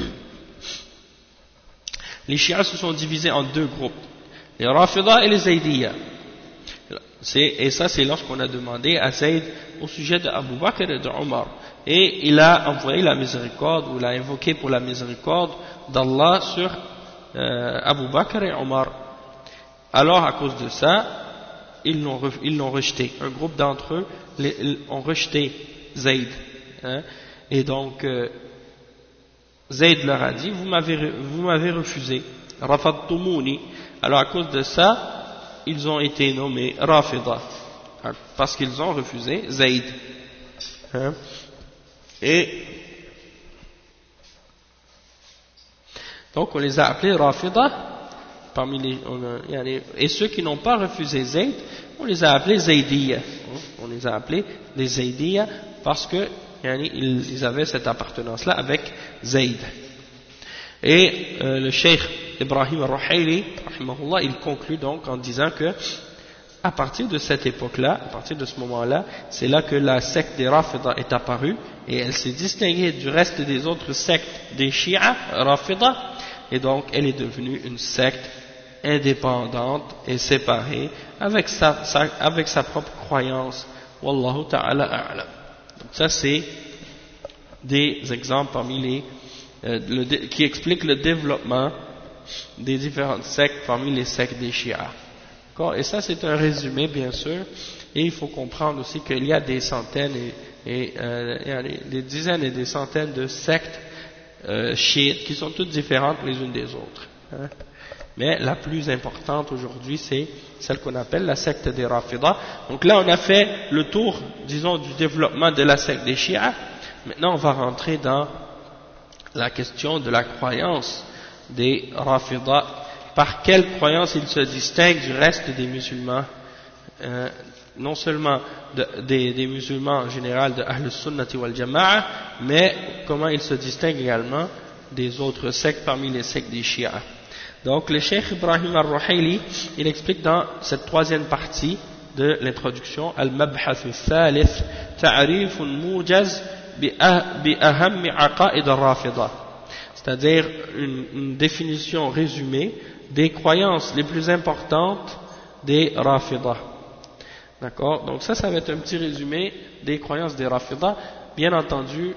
les Shia se sont divisés en deux groupes, les Rafidah et les Zaydiyya. Et ça, c'est lorsqu'on a demandé à Zayd au sujet d'Abu Bakr et d'Omar. Et il a envoyé la miséricorde, ou il a invoqué pour la miséricorde d'Allah sur Abu Bakr et Omar. Alors, à cause de ça, ils l'ont rejeté. Un groupe d'entre eux ont rejeté Zayd hein, et donc Zayd leur a dit, vous m'avez refusé, rafadtumuni, alors à cause de ça, ils ont été nommés Rafida, parce qu'ils ont refusé Zayd. Hein. Et donc on les a appelés Rafida, et ceux qui n'ont pas refusé Zayd, on les a appelés Zaydiyya. On les a appelés des Zaydiyya parce que ils avaient cette appartenance-là avec Zayd. Et le Cheikh Ibrahim al-Ruhayli, il conclut donc en disant que à partir de cette époque-là, à partir de ce moment-là, c'est là que la secte des Rafida est apparue et elle s'est distinguée du reste des autres sectes des Shia Rafida, et donc elle est devenue une secte indépendante et séparée avec sa propre croyance. Wallahu ta'ala a'lam. Donc ça c'est des exemples parmi qui expliquent le développement des différentes sectes parmi les sectes des Shia. Et ça c'est un résumé bien sûr, et il faut comprendre aussi qu'il y a des centaines et des dizaines et des centaines de sectes chiites qui sont toutes différentes les unes des autres. Hein. Mais la plus importante aujourd'hui c'est celle qu'on appelle la secte des Rafida. Donc là on a fait le tour, disons, du développement de la secte des Shia. Maintenant on va rentrer dans la question de la croyance des Rafida. Par quelle croyance ils se distinguent du reste des musulmans, non seulement des musulmans en général de Ahl Sunnati wal Jama'a, mais comment ils se distinguent également des autres sectes parmi les sectes des Shia. Donc le Cheikh Ibrahim al-Ruhayli, il explique dans cette troisième partie de l'introduction, Al-Mabhath al-Thalith, Ta'rif mujaz bi ahammi aqaid al-Rafida, c'est-à-dire une définition résumée des croyances les plus importantes des Rafida. D'accord? Donc ça va être un petit résumé des croyances des Rafida. Bien entendu,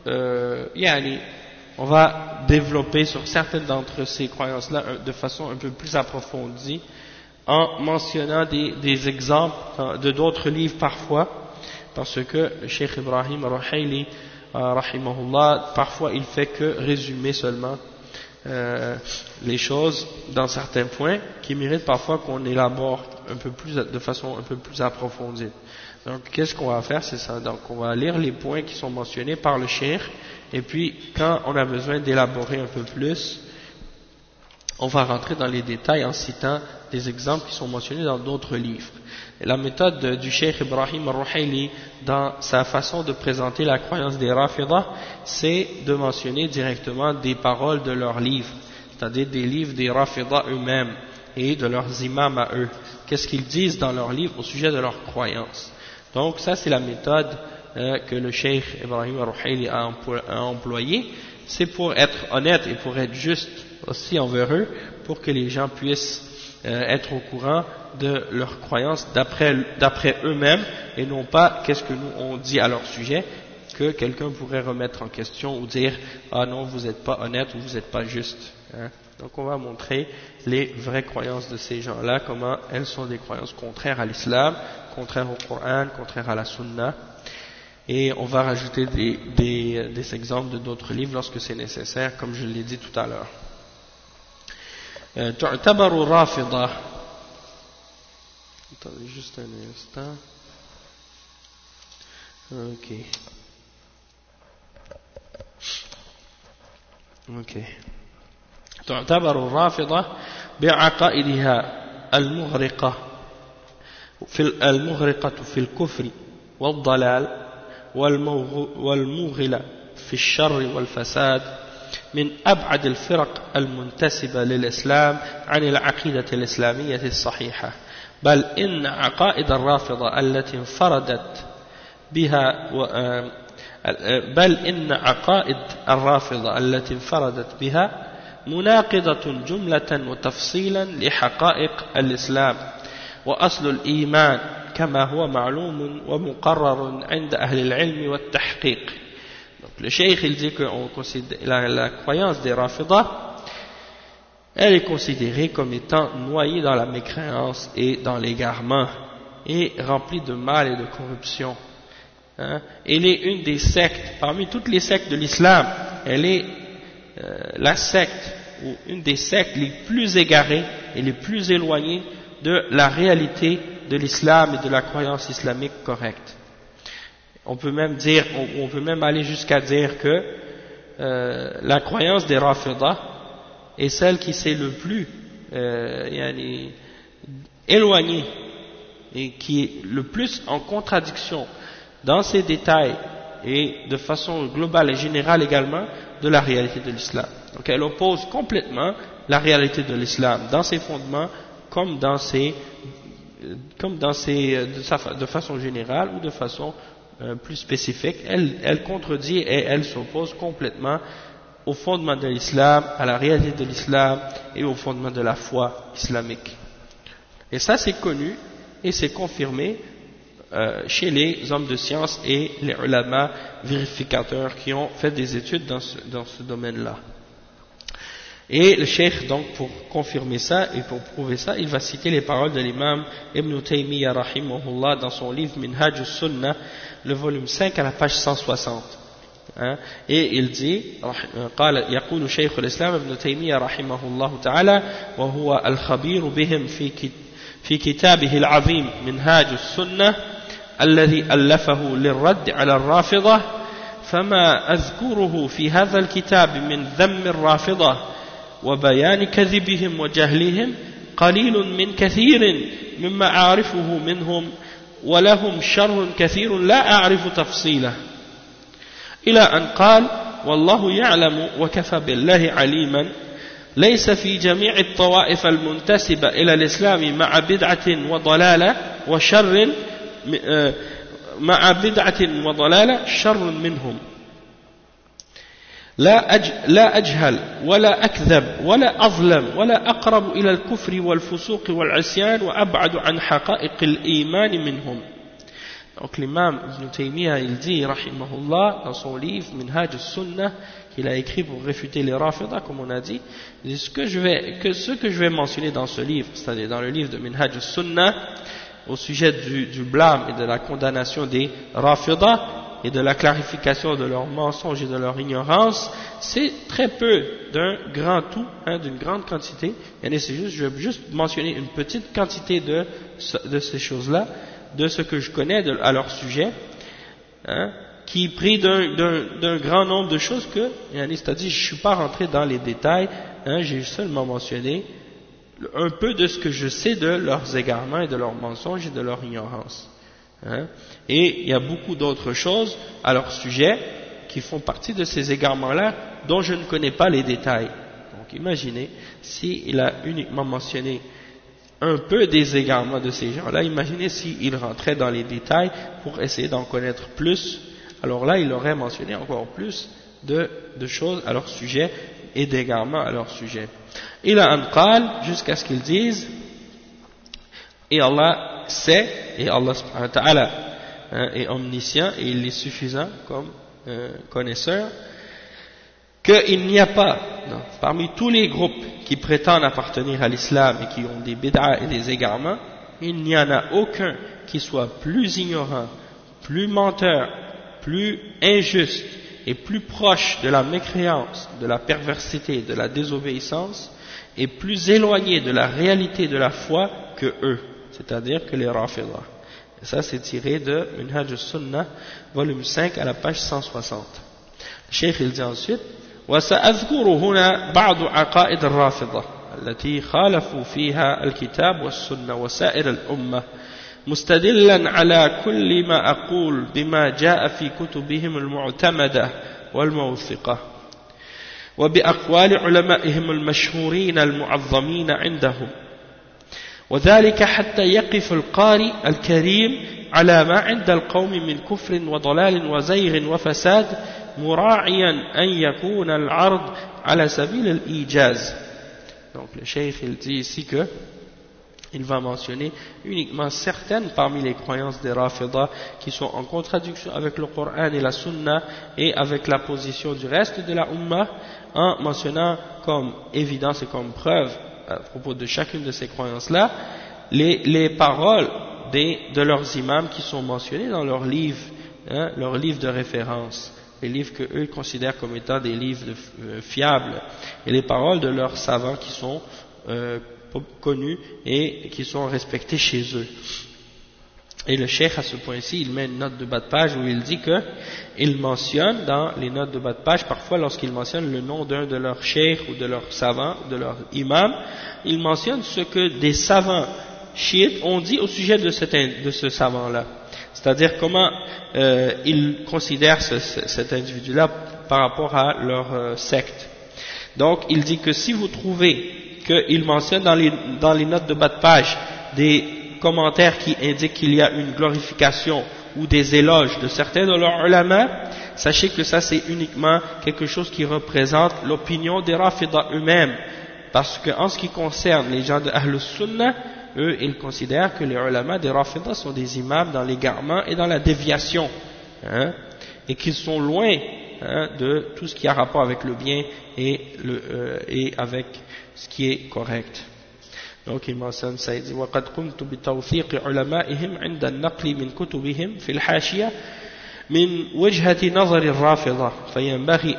on va développer sur certaines d'entre ces croyances-là de façon un peu plus approfondie, en mentionnant des exemples de d'autres livres parfois, parce que le Cheikh Ibrahim al-Ruhayli, rahimahullah, parfois il fait que résumer seulement les choses dans certains points qui méritent parfois qu'on élabore de façon un peu plus approfondie. Donc qu'est-ce qu'on va faire, c'est ça. Donc on va lire les points qui sont mentionnés par le cheikh, et puis quand on a besoin d'élaborer un peu plus, on va rentrer dans les détails en citant des exemples qui sont mentionnés dans d'autres livres. Et la méthode du cheikh Ibrahim al-Ruhayli dans sa façon de présenter la croyance des Rafida, c'est de mentionner directement des paroles de leurs livres, c'est-à-dire des livres des Rafida eux-mêmes et de leurs imams à eux. Qu'est-ce qu'ils disent dans leurs livres au sujet de leurs croyances. Donc ça c'est la méthode que le cheikh Ibrahim al-Ruhayli a employée. C'est pour être honnête et pour être juste aussi envers eux, pour que les gens puissent être au courant de leurs croyances d'après eux-mêmes, et non pas qu'est-ce que nous on dit à leur sujet, que quelqu'un pourrait remettre en question ou dire « Ah non, vous n'êtes pas honnête ou vous n'êtes pas juste hein. ». Donc on va montrer les vraies croyances de ces gens-là, comment elles sont des croyances contraires à l'islam, contraires au Coran, contraires à la Sunna. Et on va rajouter des exemples de d'autres livres lorsque c'est nécessaire, comme je l'ai dit tout à l'heure. تعتبر الرافضة. Attendez juste un instant. Ok. تعتبر الرافضة بعقائدها المغرقة في الكفر والضلال والموغلة في الشر والفساد من أبعد الفرق المنتسبة للإسلام عن العقيدة الإسلامية الصحيحة، بل إن عقائد الرافضة التي انفردت بها مناقضة جملة وتفصيلا لحقائق الإسلام وأصل الإيمان كما هو معلوم ومقرر عند أهل العلم والتحقيق. Donc le cheikh il dit que la croyance des Rafida, elle est considérée comme étant noyée dans la mécréance et dans l'égarement et remplie de mal et de corruption, hein, elle est une des sectes, parmi toutes les sectes de l'islam, elle est la secte, ou une des sectes les plus égarées et les plus éloignées de la réalité de l'islam et de la croyance islamique correcte. On peut même dire, on peut même aller jusqu'à dire que la croyance des Rafidah est celle qui s'est le plus éloignée et qui est le plus en contradiction dans ses détails et de façon globale et générale également de la réalité de l'islam. Donc elle oppose complètement la réalité de l'islam dans ses fondements comme de façon générale ou de façon plus spécifique. Elle contredit et elle s'oppose complètement au fondement de l'islam, à la réalité de l'islam et au fondement de la foi islamique. Et ça c'est connu et c'est confirmé chez les hommes de science et les ulama vérificateurs qui ont fait des études dans ce domaine-là. Et le cheikh, donc, pour confirmer ça et pour prouver ça, il va citer les paroles de l'imam Ibn Taymiyyah rahimahullah dans son livre Minhaj al-Sunnah, le volume 5 à la page 160. Et il dit, قال يقول شيخ الإسلام ابن تيمية رحمه الله تعالى وهو الخبير بهم في كتابه العظيم منهاج السنة الذي ألفه للرد على الرافضة فما أذكره في هذا الكتاب من ذم الرافضة وبيان كذبهم وجهلهم قليل من كثير مما أعرفه منهم ولهم شر كثير لا أعرف تفصيله إلى أن قال والله يعلم وكفى بالله عليما ليس في جميع الطوائف المنتسبة إلى الإسلام مع بدعة وضلالة وشر مع بدعة وضلالة شر منهم لا أجهل ولا أكذب ولا أظلم ولا أقرب إلى الكفر والفسوق والعصيان وأبعد عن حقائق الإيمان منهم. Donc l'imam Ibn Taymiyyah il dit rahimahullah dans son livre Minhaj al-Sunnah qu'il a écrit pour réfuter les Rafidah, comme on a dit, ce que je vais mentionner dans ce livre, c'est-à-dire dans le livre de Minhaj al-Sunnah au sujet du blâme et de la condamnation des Rafidah et de la clarification de leurs mensonges et de leur ignorance, c'est très peu d'un grand tout, d'une grande quantité. Je vais juste mentionner une petite quantité de ces choses-là, de ce que je connais à leur sujet, qui est pris d'un grand nombre de choses que, c'est-à-dire je ne suis pas rentré dans les détails, j'ai seulement mentionné un peu de ce que je sais de leurs égarements et de leurs mensonges et de leur ignorance. Et il y a beaucoup d'autres choses à leur sujet qui font partie de ces égarements-là dont je ne connais pas les détails. Donc imaginez s'il a uniquement mentionné un peu des égarements de ces gens-là, imaginez s'il rentrait dans les détails pour essayer d'en connaître plus, alors là il aurait mentionné encore plus de choses à leur sujet et d'égarements à leur sujet. Il a un qal jusqu'à ce qu'ils disent, et Allah sait, et Allah subhanahu wa ta'ala est omniscient et il est suffisant comme connaisseur, qu'il n'y a pas, parmi tous les groupes qui prétendent appartenir à l'islam et qui ont des bid'a et des égarements, il n'y en a aucun qui soit plus ignorant, plus menteur, plus injuste et plus proche de la mécréance, de la perversité, de la désobéissance et plus éloigné de la réalité de la foi que eux, c'est-à-dire que les Rafidah. Et ça c'est tiré de Minhaj al-Sunnah, volume 5 à la page 160. Le Cheikh il dit ensuite وسأذكر هنا بعض عقائد الرافضة التي خالفوا فيها الكتاب والسنة وسائر الأمة مستدلا على كل ما أقول بما جاء في كتبهم المعتمدة والموثقة وبأقوال علمائهم المشهورين المعظمين عندهم وذلك حتى يقف القارئ الكريم على ما عند القوم من كفر وضلال وزيغ وفساد مراعيا أن يكون العرض على سبيل الإيجاز. Donc le cheikh il dit ici que il va mentionner uniquement certaines parmi les croyances des Rafidah qui sont en contradiction avec le Coran et la Sunna et avec la position du reste de la Ummah, en mentionnant comme évidence et comme preuve à propos de chacune de ces croyances-là les paroles de leurs imams qui sont mentionnées dans leurs livres leurs livres de référence, les livres qu'eux considèrent comme étant des livres fiables, et les paroles de leurs savants qui sont connus et qui sont respectés chez eux. Et le cheikh à ce point-ci, il met une note de bas de page où il dit que il mentionne dans les notes de bas de page, parfois lorsqu'il mentionne le nom d'un de leurs cheikhs ou de leurs savants, de leurs imams, il mentionne ce que des savants chiites ont dit au sujet de ce savant-là. C'est-à-dire comment ils considèrent cet individu-là par rapport à leur secte. Donc il dit que si vous trouvez qu'il mentionne dans les notes de bas de page des commentaires qui indiquent qu'il y a une glorification ou des éloges de certains de leurs ulama, sachez que ça c'est uniquement quelque chose qui représente l'opinion des Rafida eux-mêmes, parce qu'en ce qui concerne les gens de Ahl Sunnah, eux ils considèrent que les ulama des Rafida sont des imams dans l'égarement et dans la déviation, et qu'ils sont loin de tout ce qui a rapport avec le bien et avec ce qui est correct. Donc il mentionne ça, il dit وَقَدْ قُمْتُ بِتَوْثِيقِ عُلَمَائِهِمْ عِنْدَ النَّقْلِ مِنْ كُتُبِهِمْ فِي الْحَاشِيَةِ من وجهة نظر الرافضة فينبغي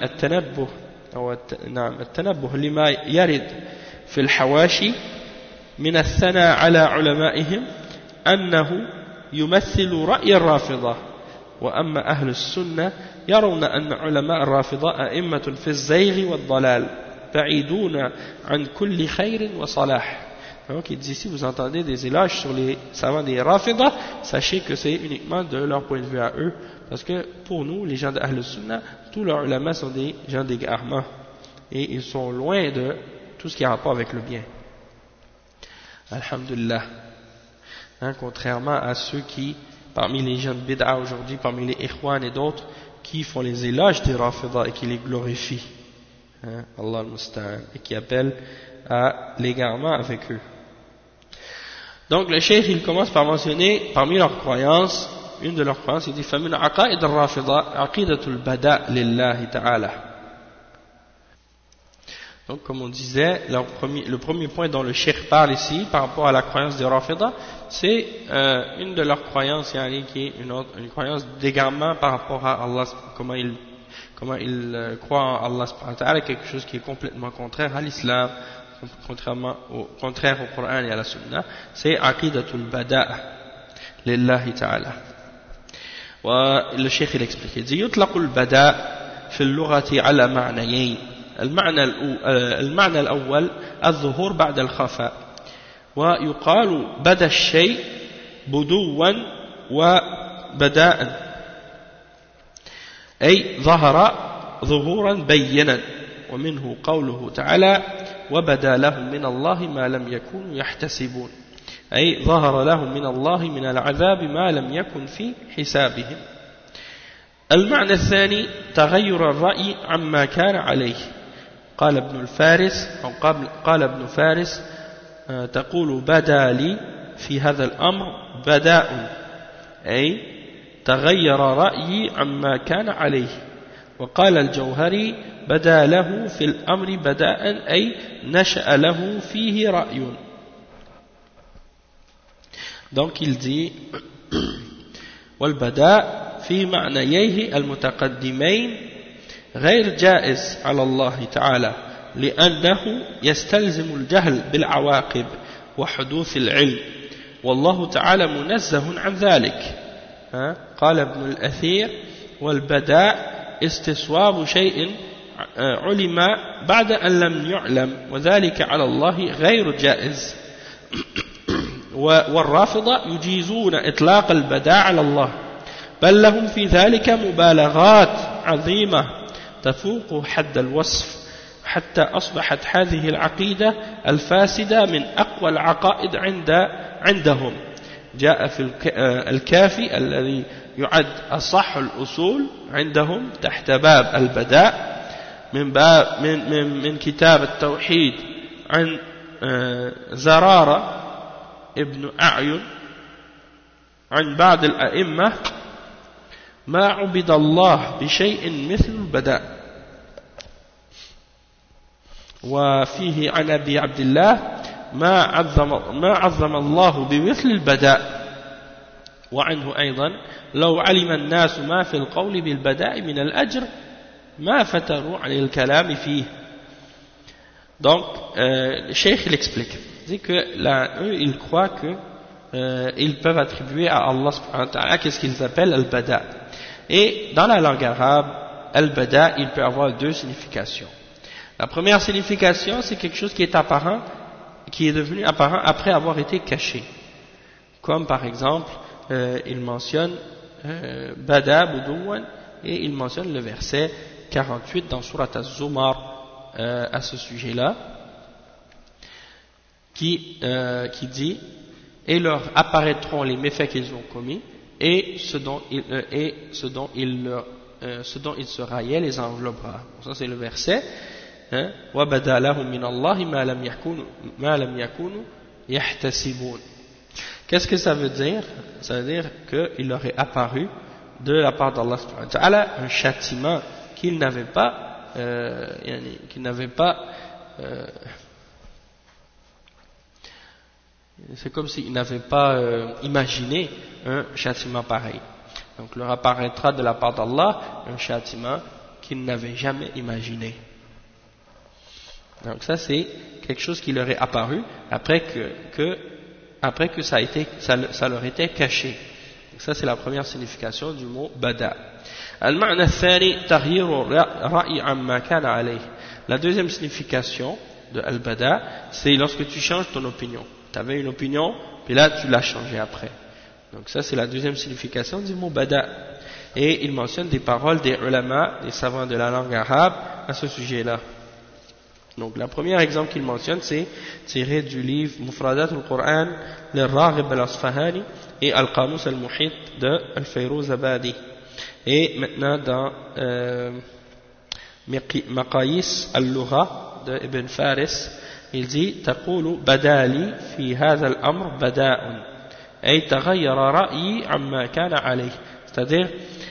التنبه لما يرد في الحواشي من الثناء على علمائهم أنه يمثل رأي الرافضة وأما أهل السنة يرون أن علماء الرافضة أئمة في الزيغ والضلال بعيدون عن كل خير وصلاح. Donc il dit, si vous entendez des éloges sur les savants des Rafida, sachez que c'est uniquement de leur point de vue à eux, parce que pour nous, les gens de Ahl Sunnah, tous leurs ulama sont des gens d'égarement, et ils sont loin de tout ce qui a rapport avec le bien. Alhamdulillah. Contrairement à ceux qui, parmi les gens de Bid'a aujourd'hui, parmi les Ikhwan et d'autres, qui font les éloges des Rafida et qui les glorifient, Allah al-Musta'an, et qui appellent à l'égarement avec eux. Donc le cheikh il commence par mentionner parmi leurs croyances, une de leurs croyances, il dit فَمِنْ عَقَائِدِ الرَّافِضَةِ عَقِيدَةُ الْبَدَاءِ لِلَّهِ تَعَالَى. Donc comme on disait, le premier point dont le cheikh parle ici par rapport à la croyance des Rafida, c'est une de leurs croyances qui est une croyance d'égarement par rapport à Allah, comment ils croient en Allah subhanahu wa ta'ala, quelque chose qui est complètement contraire à l'islam, contraire au Coran et à la Sunna, c'est aqidatul bada' lillahi ta'ala. Le cheikh il explique, il dit يطلق البداء في اللغة على معنيين. المعنى الأول الظهور بعد الخفاء، ويقال بدا الشيء بدوا وبداء، أي ظهر ظهورا بينا، ومنه قوله تعالى وبدا لهم من الله ما لم يكونوا يحتسبون، أي ظهر لهم من الله من العذاب ما لم يكن في حسابهم. المعنى الثاني تغير الرأي عما كان عليه. قال ابن الفارس أو قال ابن فارس تقول بدا لي في هذا الأمر بداء، أي تغير رأيي عما كان عليه. وقال الجوهري بدا له في الأمر بداء، أي نشأ له فيه رأي. Donc il dit والبداء في معنييه المتقدمين غير جائز على الله تعالى، لأنه يستلزم الجهل بالعواقب وحدوث العلم، والله تعالى منزه عن ذلك. قال ابن الأثير والبداء استصواب شيء علم بعد أن لم يعلم، وذلك على الله غير جائز. والرافضة يجيزون إطلاق البداء على الله، بل لهم في ذلك مبالغات عظيمة تفوق حد الوصف، حتى أصبحت هذه العقيدة الفاسدة من أقوى العقائد عندهم. جاء في الكافي الذي يعد أصح الأصول عندهم تحت باب البداء من كتاب التوحيد عن زرارة ابن أعين عن بعض الأئمة ما عبد الله بشيء مثل البداء. وفيه عن أبي عبد الله ما عظم الله بمثل البداء، وعنه أيضا لو علم الناس ما في القول بالبداء من الأجر ما فتروا عن الكلام فيه. Donc, le cheikh il explique, il dit que là, eux ils croient que ils peuvent attribuer à Allah subhanahu wa ta'ala qu'est-ce qu'ils appellent al-bada. Et dans la langue arabe, al-bada il peut avoir deux significations. La première signification c'est quelque chose qui est apparent, qui est devenu apparent après avoir été caché. Comme par exemple, il mentionne bada budouwan et il mentionne le verset 48 dans Surat Az-Zumar à ce sujet-là, qui dit et leur apparaîtront les méfaits qu'ils ont commis et ce dont il se raillait les enveloppera. Ça c'est le verset. Wa bada lahum min Allahi ma lam yakunu yahtasibun. Qu'est-ce que ça veut dire? Ça veut dire qu'il leur est apparu de la part d'Allah subhanahu wa ta'ala un châtiment qu'ils n'avaient pas c'est comme s'ils n'avaient pas imaginé un châtiment pareil. Donc leur apparaîtra de la part d'Allah un châtiment qu'ils n'avaient jamais imaginé. Donc ça c'est quelque chose qui leur est apparu après que ça leur était caché. Donc ça c'est la première signification du mot bada. المعنى الثاني تغيير الرأي عما كان عليه. La deuxième signification de al-bada, c'est lorsque tu changes ton opinion. Tu avais une opinion, puis là tu l'as changée après. Donc ça c'est la deuxième signification du mot bada. Et il mentionne des paroles des ulama, des savants de la langue arabe à ce sujet-là. Donc le premier exemple qu'il mentionne c'est tiré du livre Mufradat al-Qur'an l'Raghib al-Asfahani et Al-Qamus al-Muhit de Al-Fayrouz Abadi. Et maintenant dans Maqayis al-Lugha de Ibn Faris, il dit تقول بدالي في هذا الأمر بداء أي تغير رأيي عما كان عليه. C'est-à-dire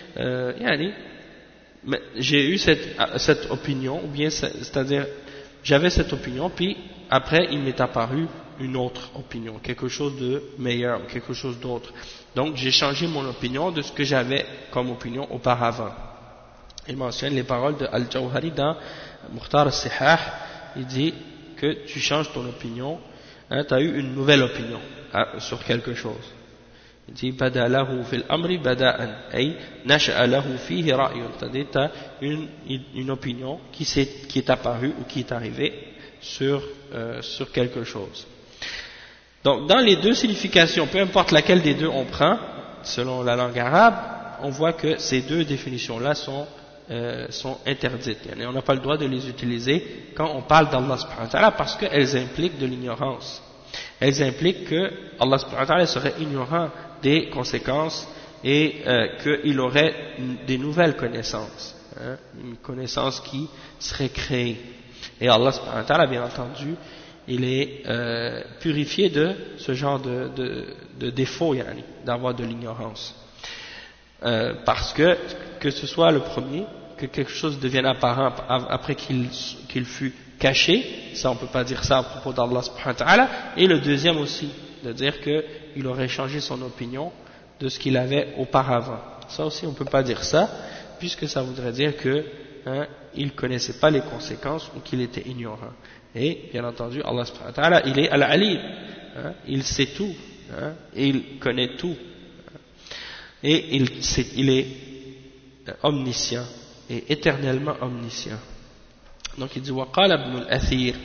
j'ai eu cette opinion, ou bien c'est-à-dire j'avais cette opinion, puis après il m'est apparu une autre opinion, quelque chose de meilleur, quelque chose d'autre. Donc j'ai changé mon opinion de ce que j'avais comme opinion auparavant. Il mentionne les paroles de Al-Jawhari dans Mukhtar al-Sihah. Il dit que tu changes ton opinion, tu as eu une nouvelle opinion sur quelque chose. Il dit bada lahu fil amri bada'an ay nasha'a lahu fihi ra'yun, c'est-à-dire tu as une opinion qui est apparue ou qui est arrivée sur quelque chose. Donc dans les deux significations, peu importe laquelle des deux on prend, selon la langue arabe, on voit que ces deux définitions-là sont interdites. On n'a pas le droit de les utiliser quand on parle d'Allah subhanahu wa ta'ala parce qu'elles impliquent de l'ignorance. Elles impliquent que Allah subhanahu wa ta'ala serait ignorant des conséquences et qu'il aurait des nouvelles connaissances, une connaissance qui serait créée. Et Allah subhanahu wa ta'ala, bien entendu, il est purifié de ce genre de défaut, d'avoir de l'ignorance. Parce que ce soit le premier, que quelque chose devienne apparent après qu'il fut caché, ça on ne peut pas dire ça à propos d'Allah subhanahu wa ta'ala, et le deuxième aussi, de dire qu'il aurait changé son opinion de ce qu'il avait auparavant. Ça aussi on ne peut pas dire ça, puisque ça voudrait dire que il ne connaissait pas les conséquences ou qu'il était ignorant. Et bien entendu, Allah subhanahu wa ta'ala, il est al-alim, il sait tout, et il connaît tout, et il est omniscient, et éternellement omniscient. Donc il dit, وقال ابن الأثير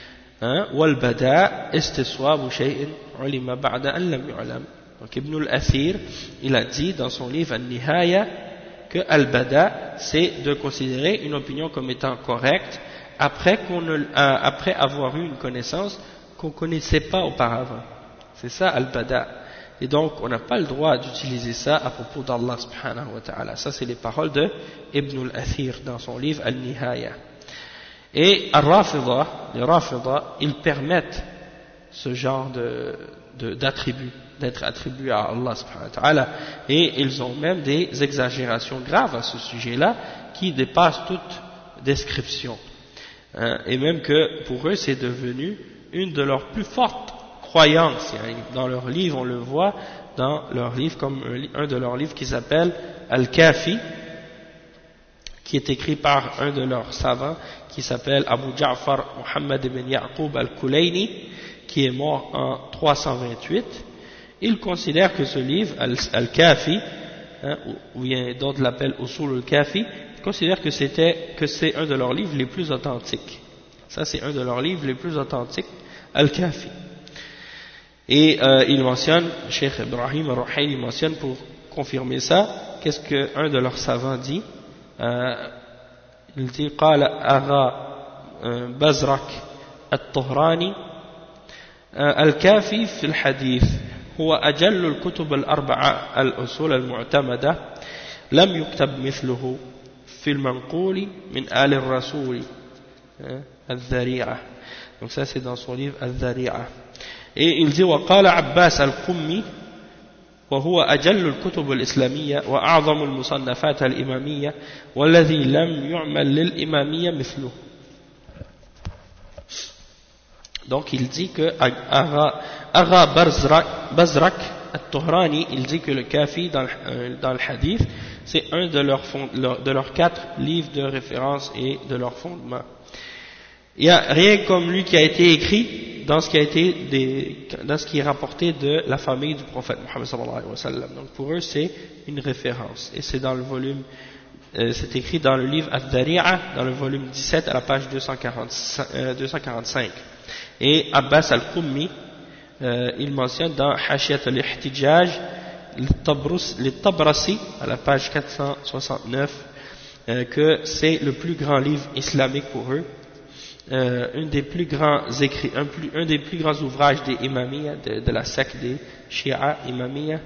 والبداء استصواب شيء علم بعد أن لم يعلم. Donc Ibn al-Athir, il a dit dans son livre Al-Nihaya que al-bada, c'est de considérer une opinion comme étant correcte après avoir eu une connaissance qu'on ne connaissait pas auparavant. C'est ça al-bada. Et donc on n'a pas le droit d'utiliser ça à propos d'Allah subhanahu wa ta'ala. Ça c'est les paroles de Ibn al-Athir dans son livre Al-Nihaya. Et les Rafida, ils permettent ce genre d'attributs, d'être attribués à Allah subhanahu wa ta'ala, et ils ont même des exagérations graves à ce sujet-là qui dépassent toute description. Et même que pour eux c'est devenu une de leurs plus fortes croyances. Dans leurs livres on le voit, dans leur livre, comme un de leurs livres qui s'appelle Al-Kafi, qui est écrit par un de leurs savants qui s'appelle Abu Ja'far Muhammad ibn Ya'qub al-Kulayni, qui est mort en 328. Il considère que ce livre, Al-Kafi, ou bien d'autres l'appellent Usul al-Kafi, il considère que c'est un de leurs livres les plus authentiques. Ça, c'est un de leurs livres les plus authentiques, Al-Kafi. Et il mentionne, Cheikh Ibrahim al-Ruhayl, il mentionne pour confirmer ça, qu'est-ce qu'un de leurs savants dit? Il dit قال أغا بزرك الطهراني الكافي في الحديث هو أجل الكتب الأربعة الأصول المعتمدة لم يكتب مثله في المنقول من آل الرسول الذريعة. Donc ça c'est dans son livre الذريعة. Et il dit وقال عباس القمي وهو أجل الكتب الإسلامية وأعظم المصنفات الإمامية والذي لم يعمل للإمامية مثله. Donc il dit que Agha Bazrak al-Tuhrani, il dit que le Kafi dans le hadith, c'est un de leurs 4 livres de référence et de leurs fondements. Il n'y a rien comme lui qui a été écrit dans ce qui est rapporté de la famille du prophète Mohammed sallallahu alayhi wa sallam. Donc pour eux c'est une référence et c'est dans le volume, c'est écrit dans le livre Ad-Dari'a, dans le volume 17 à la page 245. Et Abbas al-Qummi, il mentionne dans Hashiyat al-Ihtijaj, le Tabrasi à la page 469, que c'est le plus grand livre islamique pour eux. Un des plus grands écrits, un des plus grands ouvrages des Imamiyya, de la secte des Shia Imamiyya.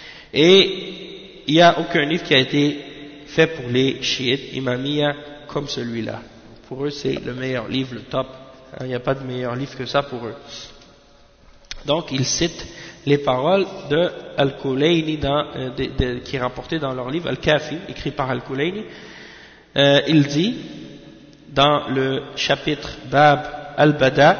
Et il n'y a aucun livre qui a été fait pour les chiites Imamiyya comme celui-là. Pour eux, c'est le meilleur livre, le top. Il n'y a pas de meilleur livre que ça pour eux. Donc, ils citent les paroles de Al-Kulayni qui est rapporté dans leur livre Al-Kafi, écrit par Al-Kulayni. Il dit dans le chapitre Bab al-Bada,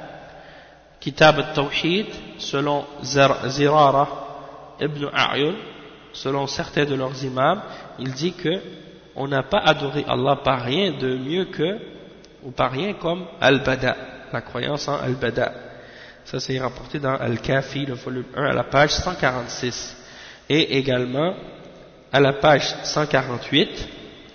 Kitab al-Tawhid, selon Zirara ibn A'yun, selon certains de leurs imams, il dit que on n'a pas adoré Allah par rien de mieux que, ou par rien comme al-Bada, la croyance en al-Bada. Ça c'est rapporté dans Al-Kafi, le volume 1, à la page 146. Et également, à la page 148,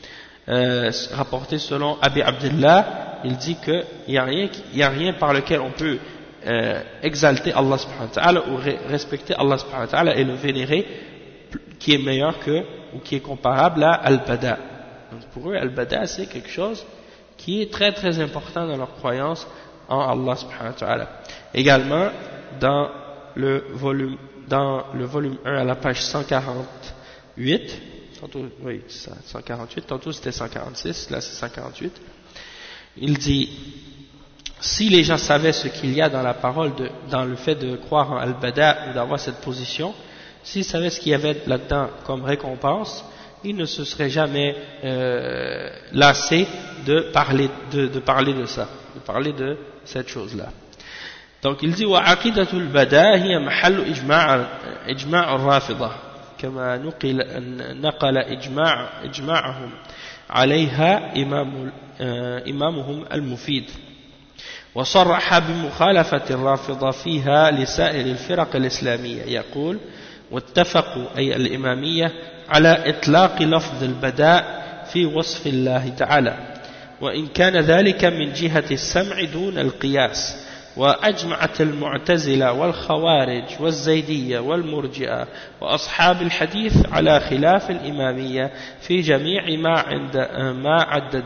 rapporté selon Abi Abdullah, il dit qu'il n'y a rien par lequel on peut exalter Allah subhanahu wa ta'ala ou respecter Allah subhanahu wa ta'ala et le vénérer qui est meilleur que ou qui est comparable à Al-Bada. Donc pour eux, Al-Bada c'est quelque chose qui est très très important dans leur croyance en Allah subhanahu wa ta'ala. Également dans le volume 1 à la page 148, tantôt, oui, 148, tantôt c'était 146, là c'est 148. Il dit, si les gens savaient ce qu'il y a dans la parole, dans le fait de croire en Al-Bada ou d'avoir cette position, s'ils savaient ce qu'il y avait là-dedans comme récompense, ils ne se seraient jamais lassés de parler de ça, de parler de cette chose-là. Donc il dit, وَعَقِدَةُ الْبَدَا هي محل إجماع الرافضة كما نقل إجماعهم عليها إمامهم المفيد وصرح بمخالفة الرافضة فيها لسائر الفرق الإسلامية يقول واتفقوا أي الإمامية على إطلاق لفظ البداء في وصف الله تعالى وإن كان ذلك من جهة السمع دون القياس وأجمعت المعتزلة والخوارج والزيدية والمرجئة وأصحاب الحديث على خلاف الإمامية في جميع ما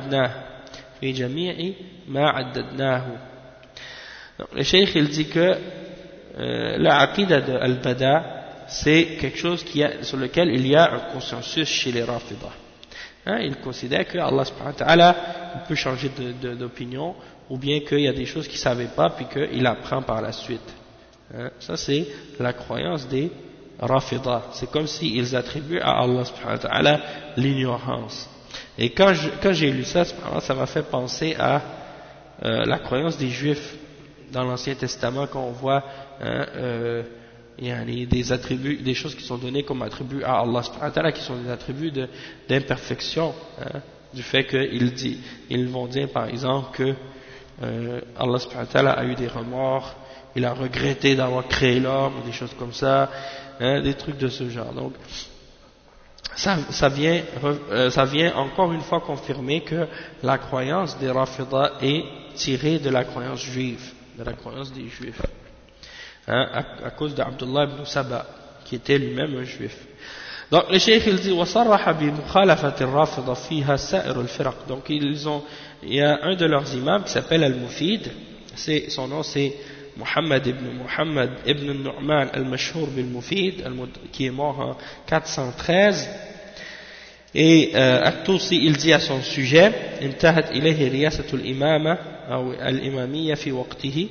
عددناه. Le cheikh il dit que la aqida de Al-Bada c'est quelque chose sur lequel il y a un consensus chez les Rafidah. Il considère que Allah subhanahu wa ta'ala peut changer d'opinion ou bien qu'il y a des choses qu'il ne savait pas puis qu'il apprend par la suite. Ça c'est la croyance des Rafidah. C'est comme s'ils attribuent à Allah subhanahu wa ta'ala l'ignorance. Et quand j'ai lu ça, ça m'a fait penser à la croyance des Juifs dans l'Ancien Testament, quand on voit des attributs, des choses qui sont données comme attributs à Allah subhanahu wa ta'ala, qui sont des attributs d'imperfection, du fait ils vont dire par exemple que Allah subhanahu wa ta'ala a eu des remords, il a regretté d'avoir créé l'homme, des choses comme ça, des trucs de ce genre. Donc ça vient encore une fois confirmer que la croyance des Rafida est tirée de la croyance juive, de la croyance des juifs, à cause d'Abdullah ibn Saba, qui était lui-même un juif. Donc le cheikh il dit وصرح بمخالفة الرافضة فيها سائر الفرق. Donc il y a un de leurs imams qui s'appelle Al-Mufid, son nom c'est Muhammad ibn Nu'man al-Mashhur bil-Mufid, qui est mort en 413. Et At-Tusi il dit à son sujet انتهت إليه رياسة الإمامة أو الإمامية في وقته,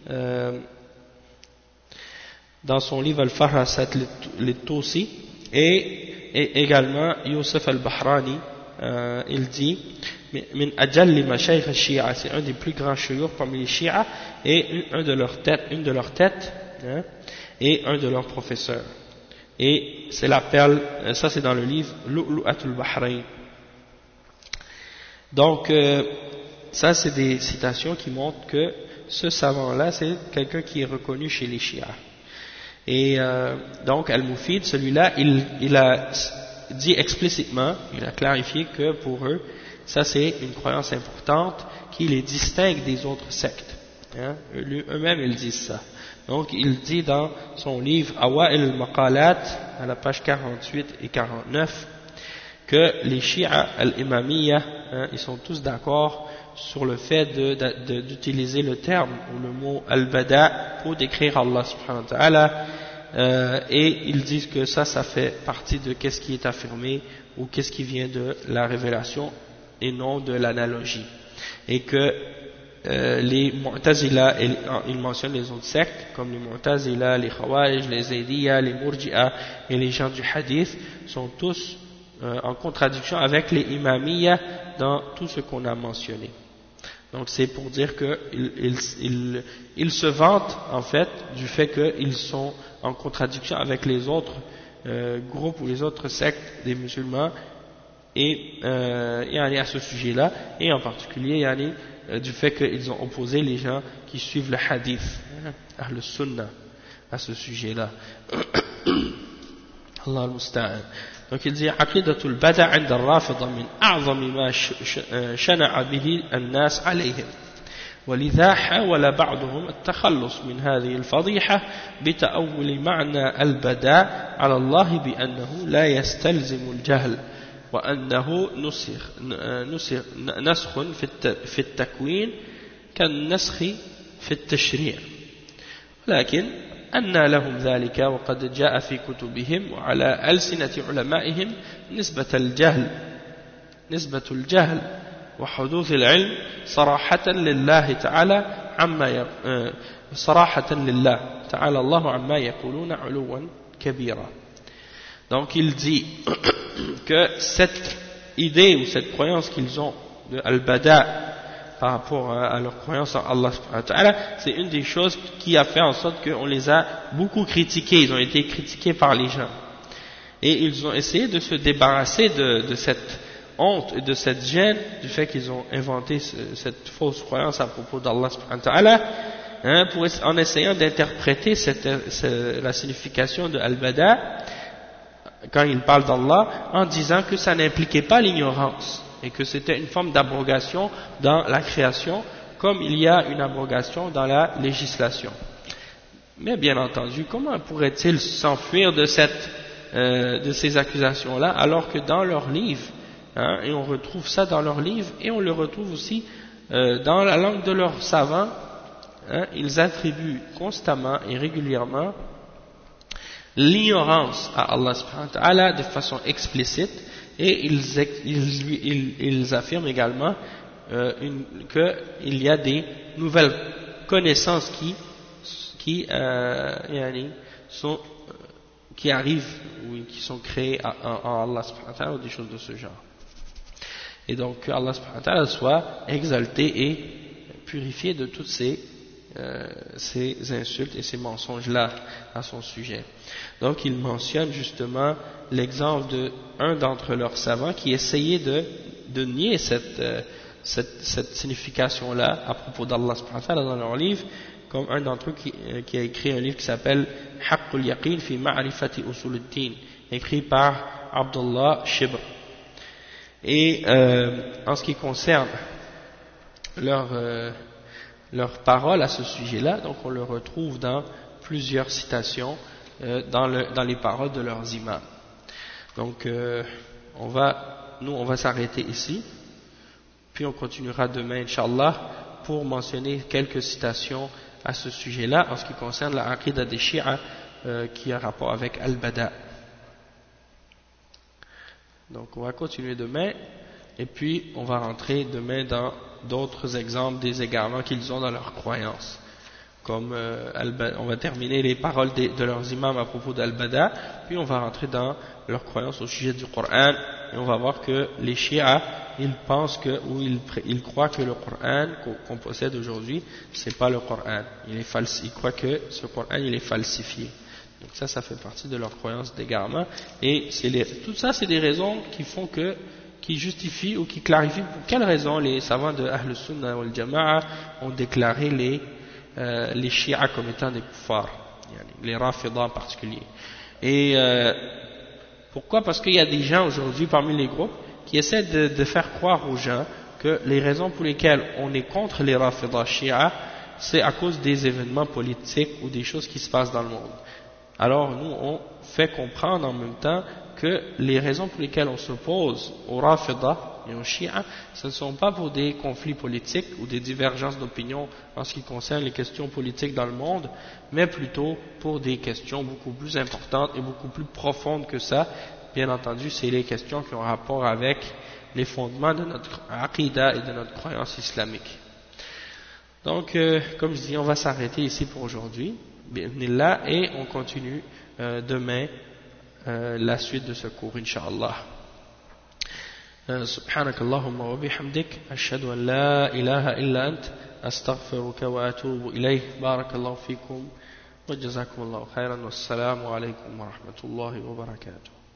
dans son livre Al-Farasat al-Tusi. Et également Youssef al-Bahrani il dit min ajal mashayikh al-Shia, c'est un des plus grands shuyukh parmi les Shia et une de leurs têtes et un de leurs professeurs. Et c'est la perle, ça c'est dans le livre Lu'lu'atul Bahrain. Donc ça c'est des citations qui montrent que ce savant là c'est quelqu'un qui est reconnu chez les Shia. Et donc Al-Mufid, celui-là, il a dit explicitement, il a clarifié que pour eux, ça c'est une croyance importante qui les distingue des autres sectes. Eux-mêmes ils disent ça. Donc il dit dans son livre Awa'il al-Maqalat, à la page 48 et 49, que les Shia al-Imamiyya, ils sont tous d'accord sur le fait d'utiliser le terme ou le mot al-Bada pour décrire Allah subhanahu wa ta'ala, et ils disent que ça fait partie de qu'est-ce qui est affirmé ou qu'est-ce qui vient de la révélation et non de l'analogie, et que les Mu'tazila, ils mentionnent les autres sectes comme les Mu'tazila, les Khawarij, les Zaydiyya, les Murji'a et les gens du Hadith sont tous en contradiction avec les Imamiyya dans tout ce qu'on a mentionné. Donc c'est pour dire qu'ils se vantent en fait du fait qu'ils sont en contradiction avec les autres groupes ou les autres sectes des musulmans, et à ce sujet-là, et en particulier du fait qu'ils ont opposé les gens qui suivent le hadith, le sunnah, à ce sujet-là. Allah al-Musta'an. Donc il dit aqidatul bada' 'inda ar-rafida min a'zami ma shana'a bihi an-nas 'alayhim. ولذا حاول بعضهم التخلص من هذه الفضيحة بتأول معنى البداء على الله بأنه لا يستلزم الجهل وأنه نسخ في التكوين كالنسخ في التشريع، لكن أن لهم ذلك وقد جاء في كتبهم وعلى ألسنة علمائهم نسبة الجهل وحدوث العلم صراحة لله تعالى الله عما يقولون علوا كبيرا. Donc il dit que cette idée ou cette croyance qu'ils ont de al-Bada par rapport à leur croyance en Allah subhanahu wa ta'ala, c'est une des choses qui a fait en sorte qu'on les a beaucoup critiqués, ils ont été critiqués par les gens. Et ils ont essayé de se débarrasser de cette honte et de cette gêne du fait qu'ils ont inventé cette fausse croyance à propos d'Allah subhanahu wa ta'ala, en essayant d'interpréter la signification de al-Bada quand ils parlent d'Allah, en disant que ça n'impliquait pas l'ignorance et que c'était une forme d'abrogation dans la création comme il y a une abrogation dans la législation. Mais bien entendu, comment pourrait-il s'enfuir de ces accusations-là alors que dans leurs livres, et on retrouve ça dans leurs livres et on le retrouve aussi dans la langue de leurs savants, ils attribuent constamment et régulièrement l'ignorance à Allah subhanahu wa ta'ala de façon explicite, et ils affirment également qu'il y a des nouvelles connaissances qui arrivent ou qui sont créées en Allah subhanahu wa ta'ala, ou des choses de ce genre. Et donc que Allah subhanahu wa ta'ala soit exalté et purifié de toutes ces ces insultes et ces mensonges-là à son sujet. Donc il mentionne justement l'exemple d'un d'entre leurs savants qui essayait de nier cette signification-là à propos d'Allah subhanahu wa ta'ala dans leur livre, comme un d'entre eux qui a écrit un livre qui s'appelle Haqqul Yaqin fi Ma'rifati Usul al-Din, écrit par Abdullah Shibr. Et en ce qui concerne leurs paroles à ce sujet-là, donc on le retrouve dans plusieurs citations dans les paroles de leurs imams. Donc on va s'arrêter ici, puis on continuera demain, Inch'Allah, pour mentionner quelques citations à ce sujet-là en ce qui concerne la aqidah des Shia qui a rapport avec Al-Bada. Donc on va continuer demain et puis on va rentrer demain dans d'autres exemples des égarements qu'ils ont dans leurs croyances. Comme on va terminer les paroles de leurs imams à propos d'Al-Bada, puis on va rentrer dans leurs croyances au sujet du Coran, et on va voir que les Shia, ils pensent ils croient que le Coran qu'on possède aujourd'hui, c'est pas le Coran. Ils croient que ce Coran, il est falsifié. Donc ça fait partie de leur croyance d'égarement, et tout ça, c'est des raisons qui justifient ou qui clarifient pour quelles raisons les savants de Ahl Sunnah wal Jama'a ont déclaré les Shia comme étant des kuffars, les Rafida en particulier. Et pourquoi? Parce qu'il y a des gens aujourd'hui parmi les groupes qui essaient de faire croire aux gens que les raisons pour lesquelles on est contre les Rafida Shia, c'est à cause des événements politiques ou des choses qui se passent dans le monde. Alors nous, on fait comprendre en même temps que les raisons pour lesquelles on s'oppose aux Rafida et aux Shia, ce ne sont pas pour des conflits politiques ou des divergences d'opinion en ce qui concerne les questions politiques dans le monde, mais plutôt pour des questions beaucoup plus importantes et beaucoup plus profondes que ça. Bien entendu, c'est les questions qui ont rapport avec les fondements de notre aqidah et de notre croyance islamique. Donc, comme je dis, on va s'arrêter ici pour aujourd'hui, et on continue demain la suite de ce cours, Inch'Allah. سبحانك اللهم وبحمدك أشهد أن لا إله إلا أنت أستغفرك وأتوب إليه بارك الله فيكم وجزاكم الله خيرا والسلام عليكم ورحمة الله وبركاته.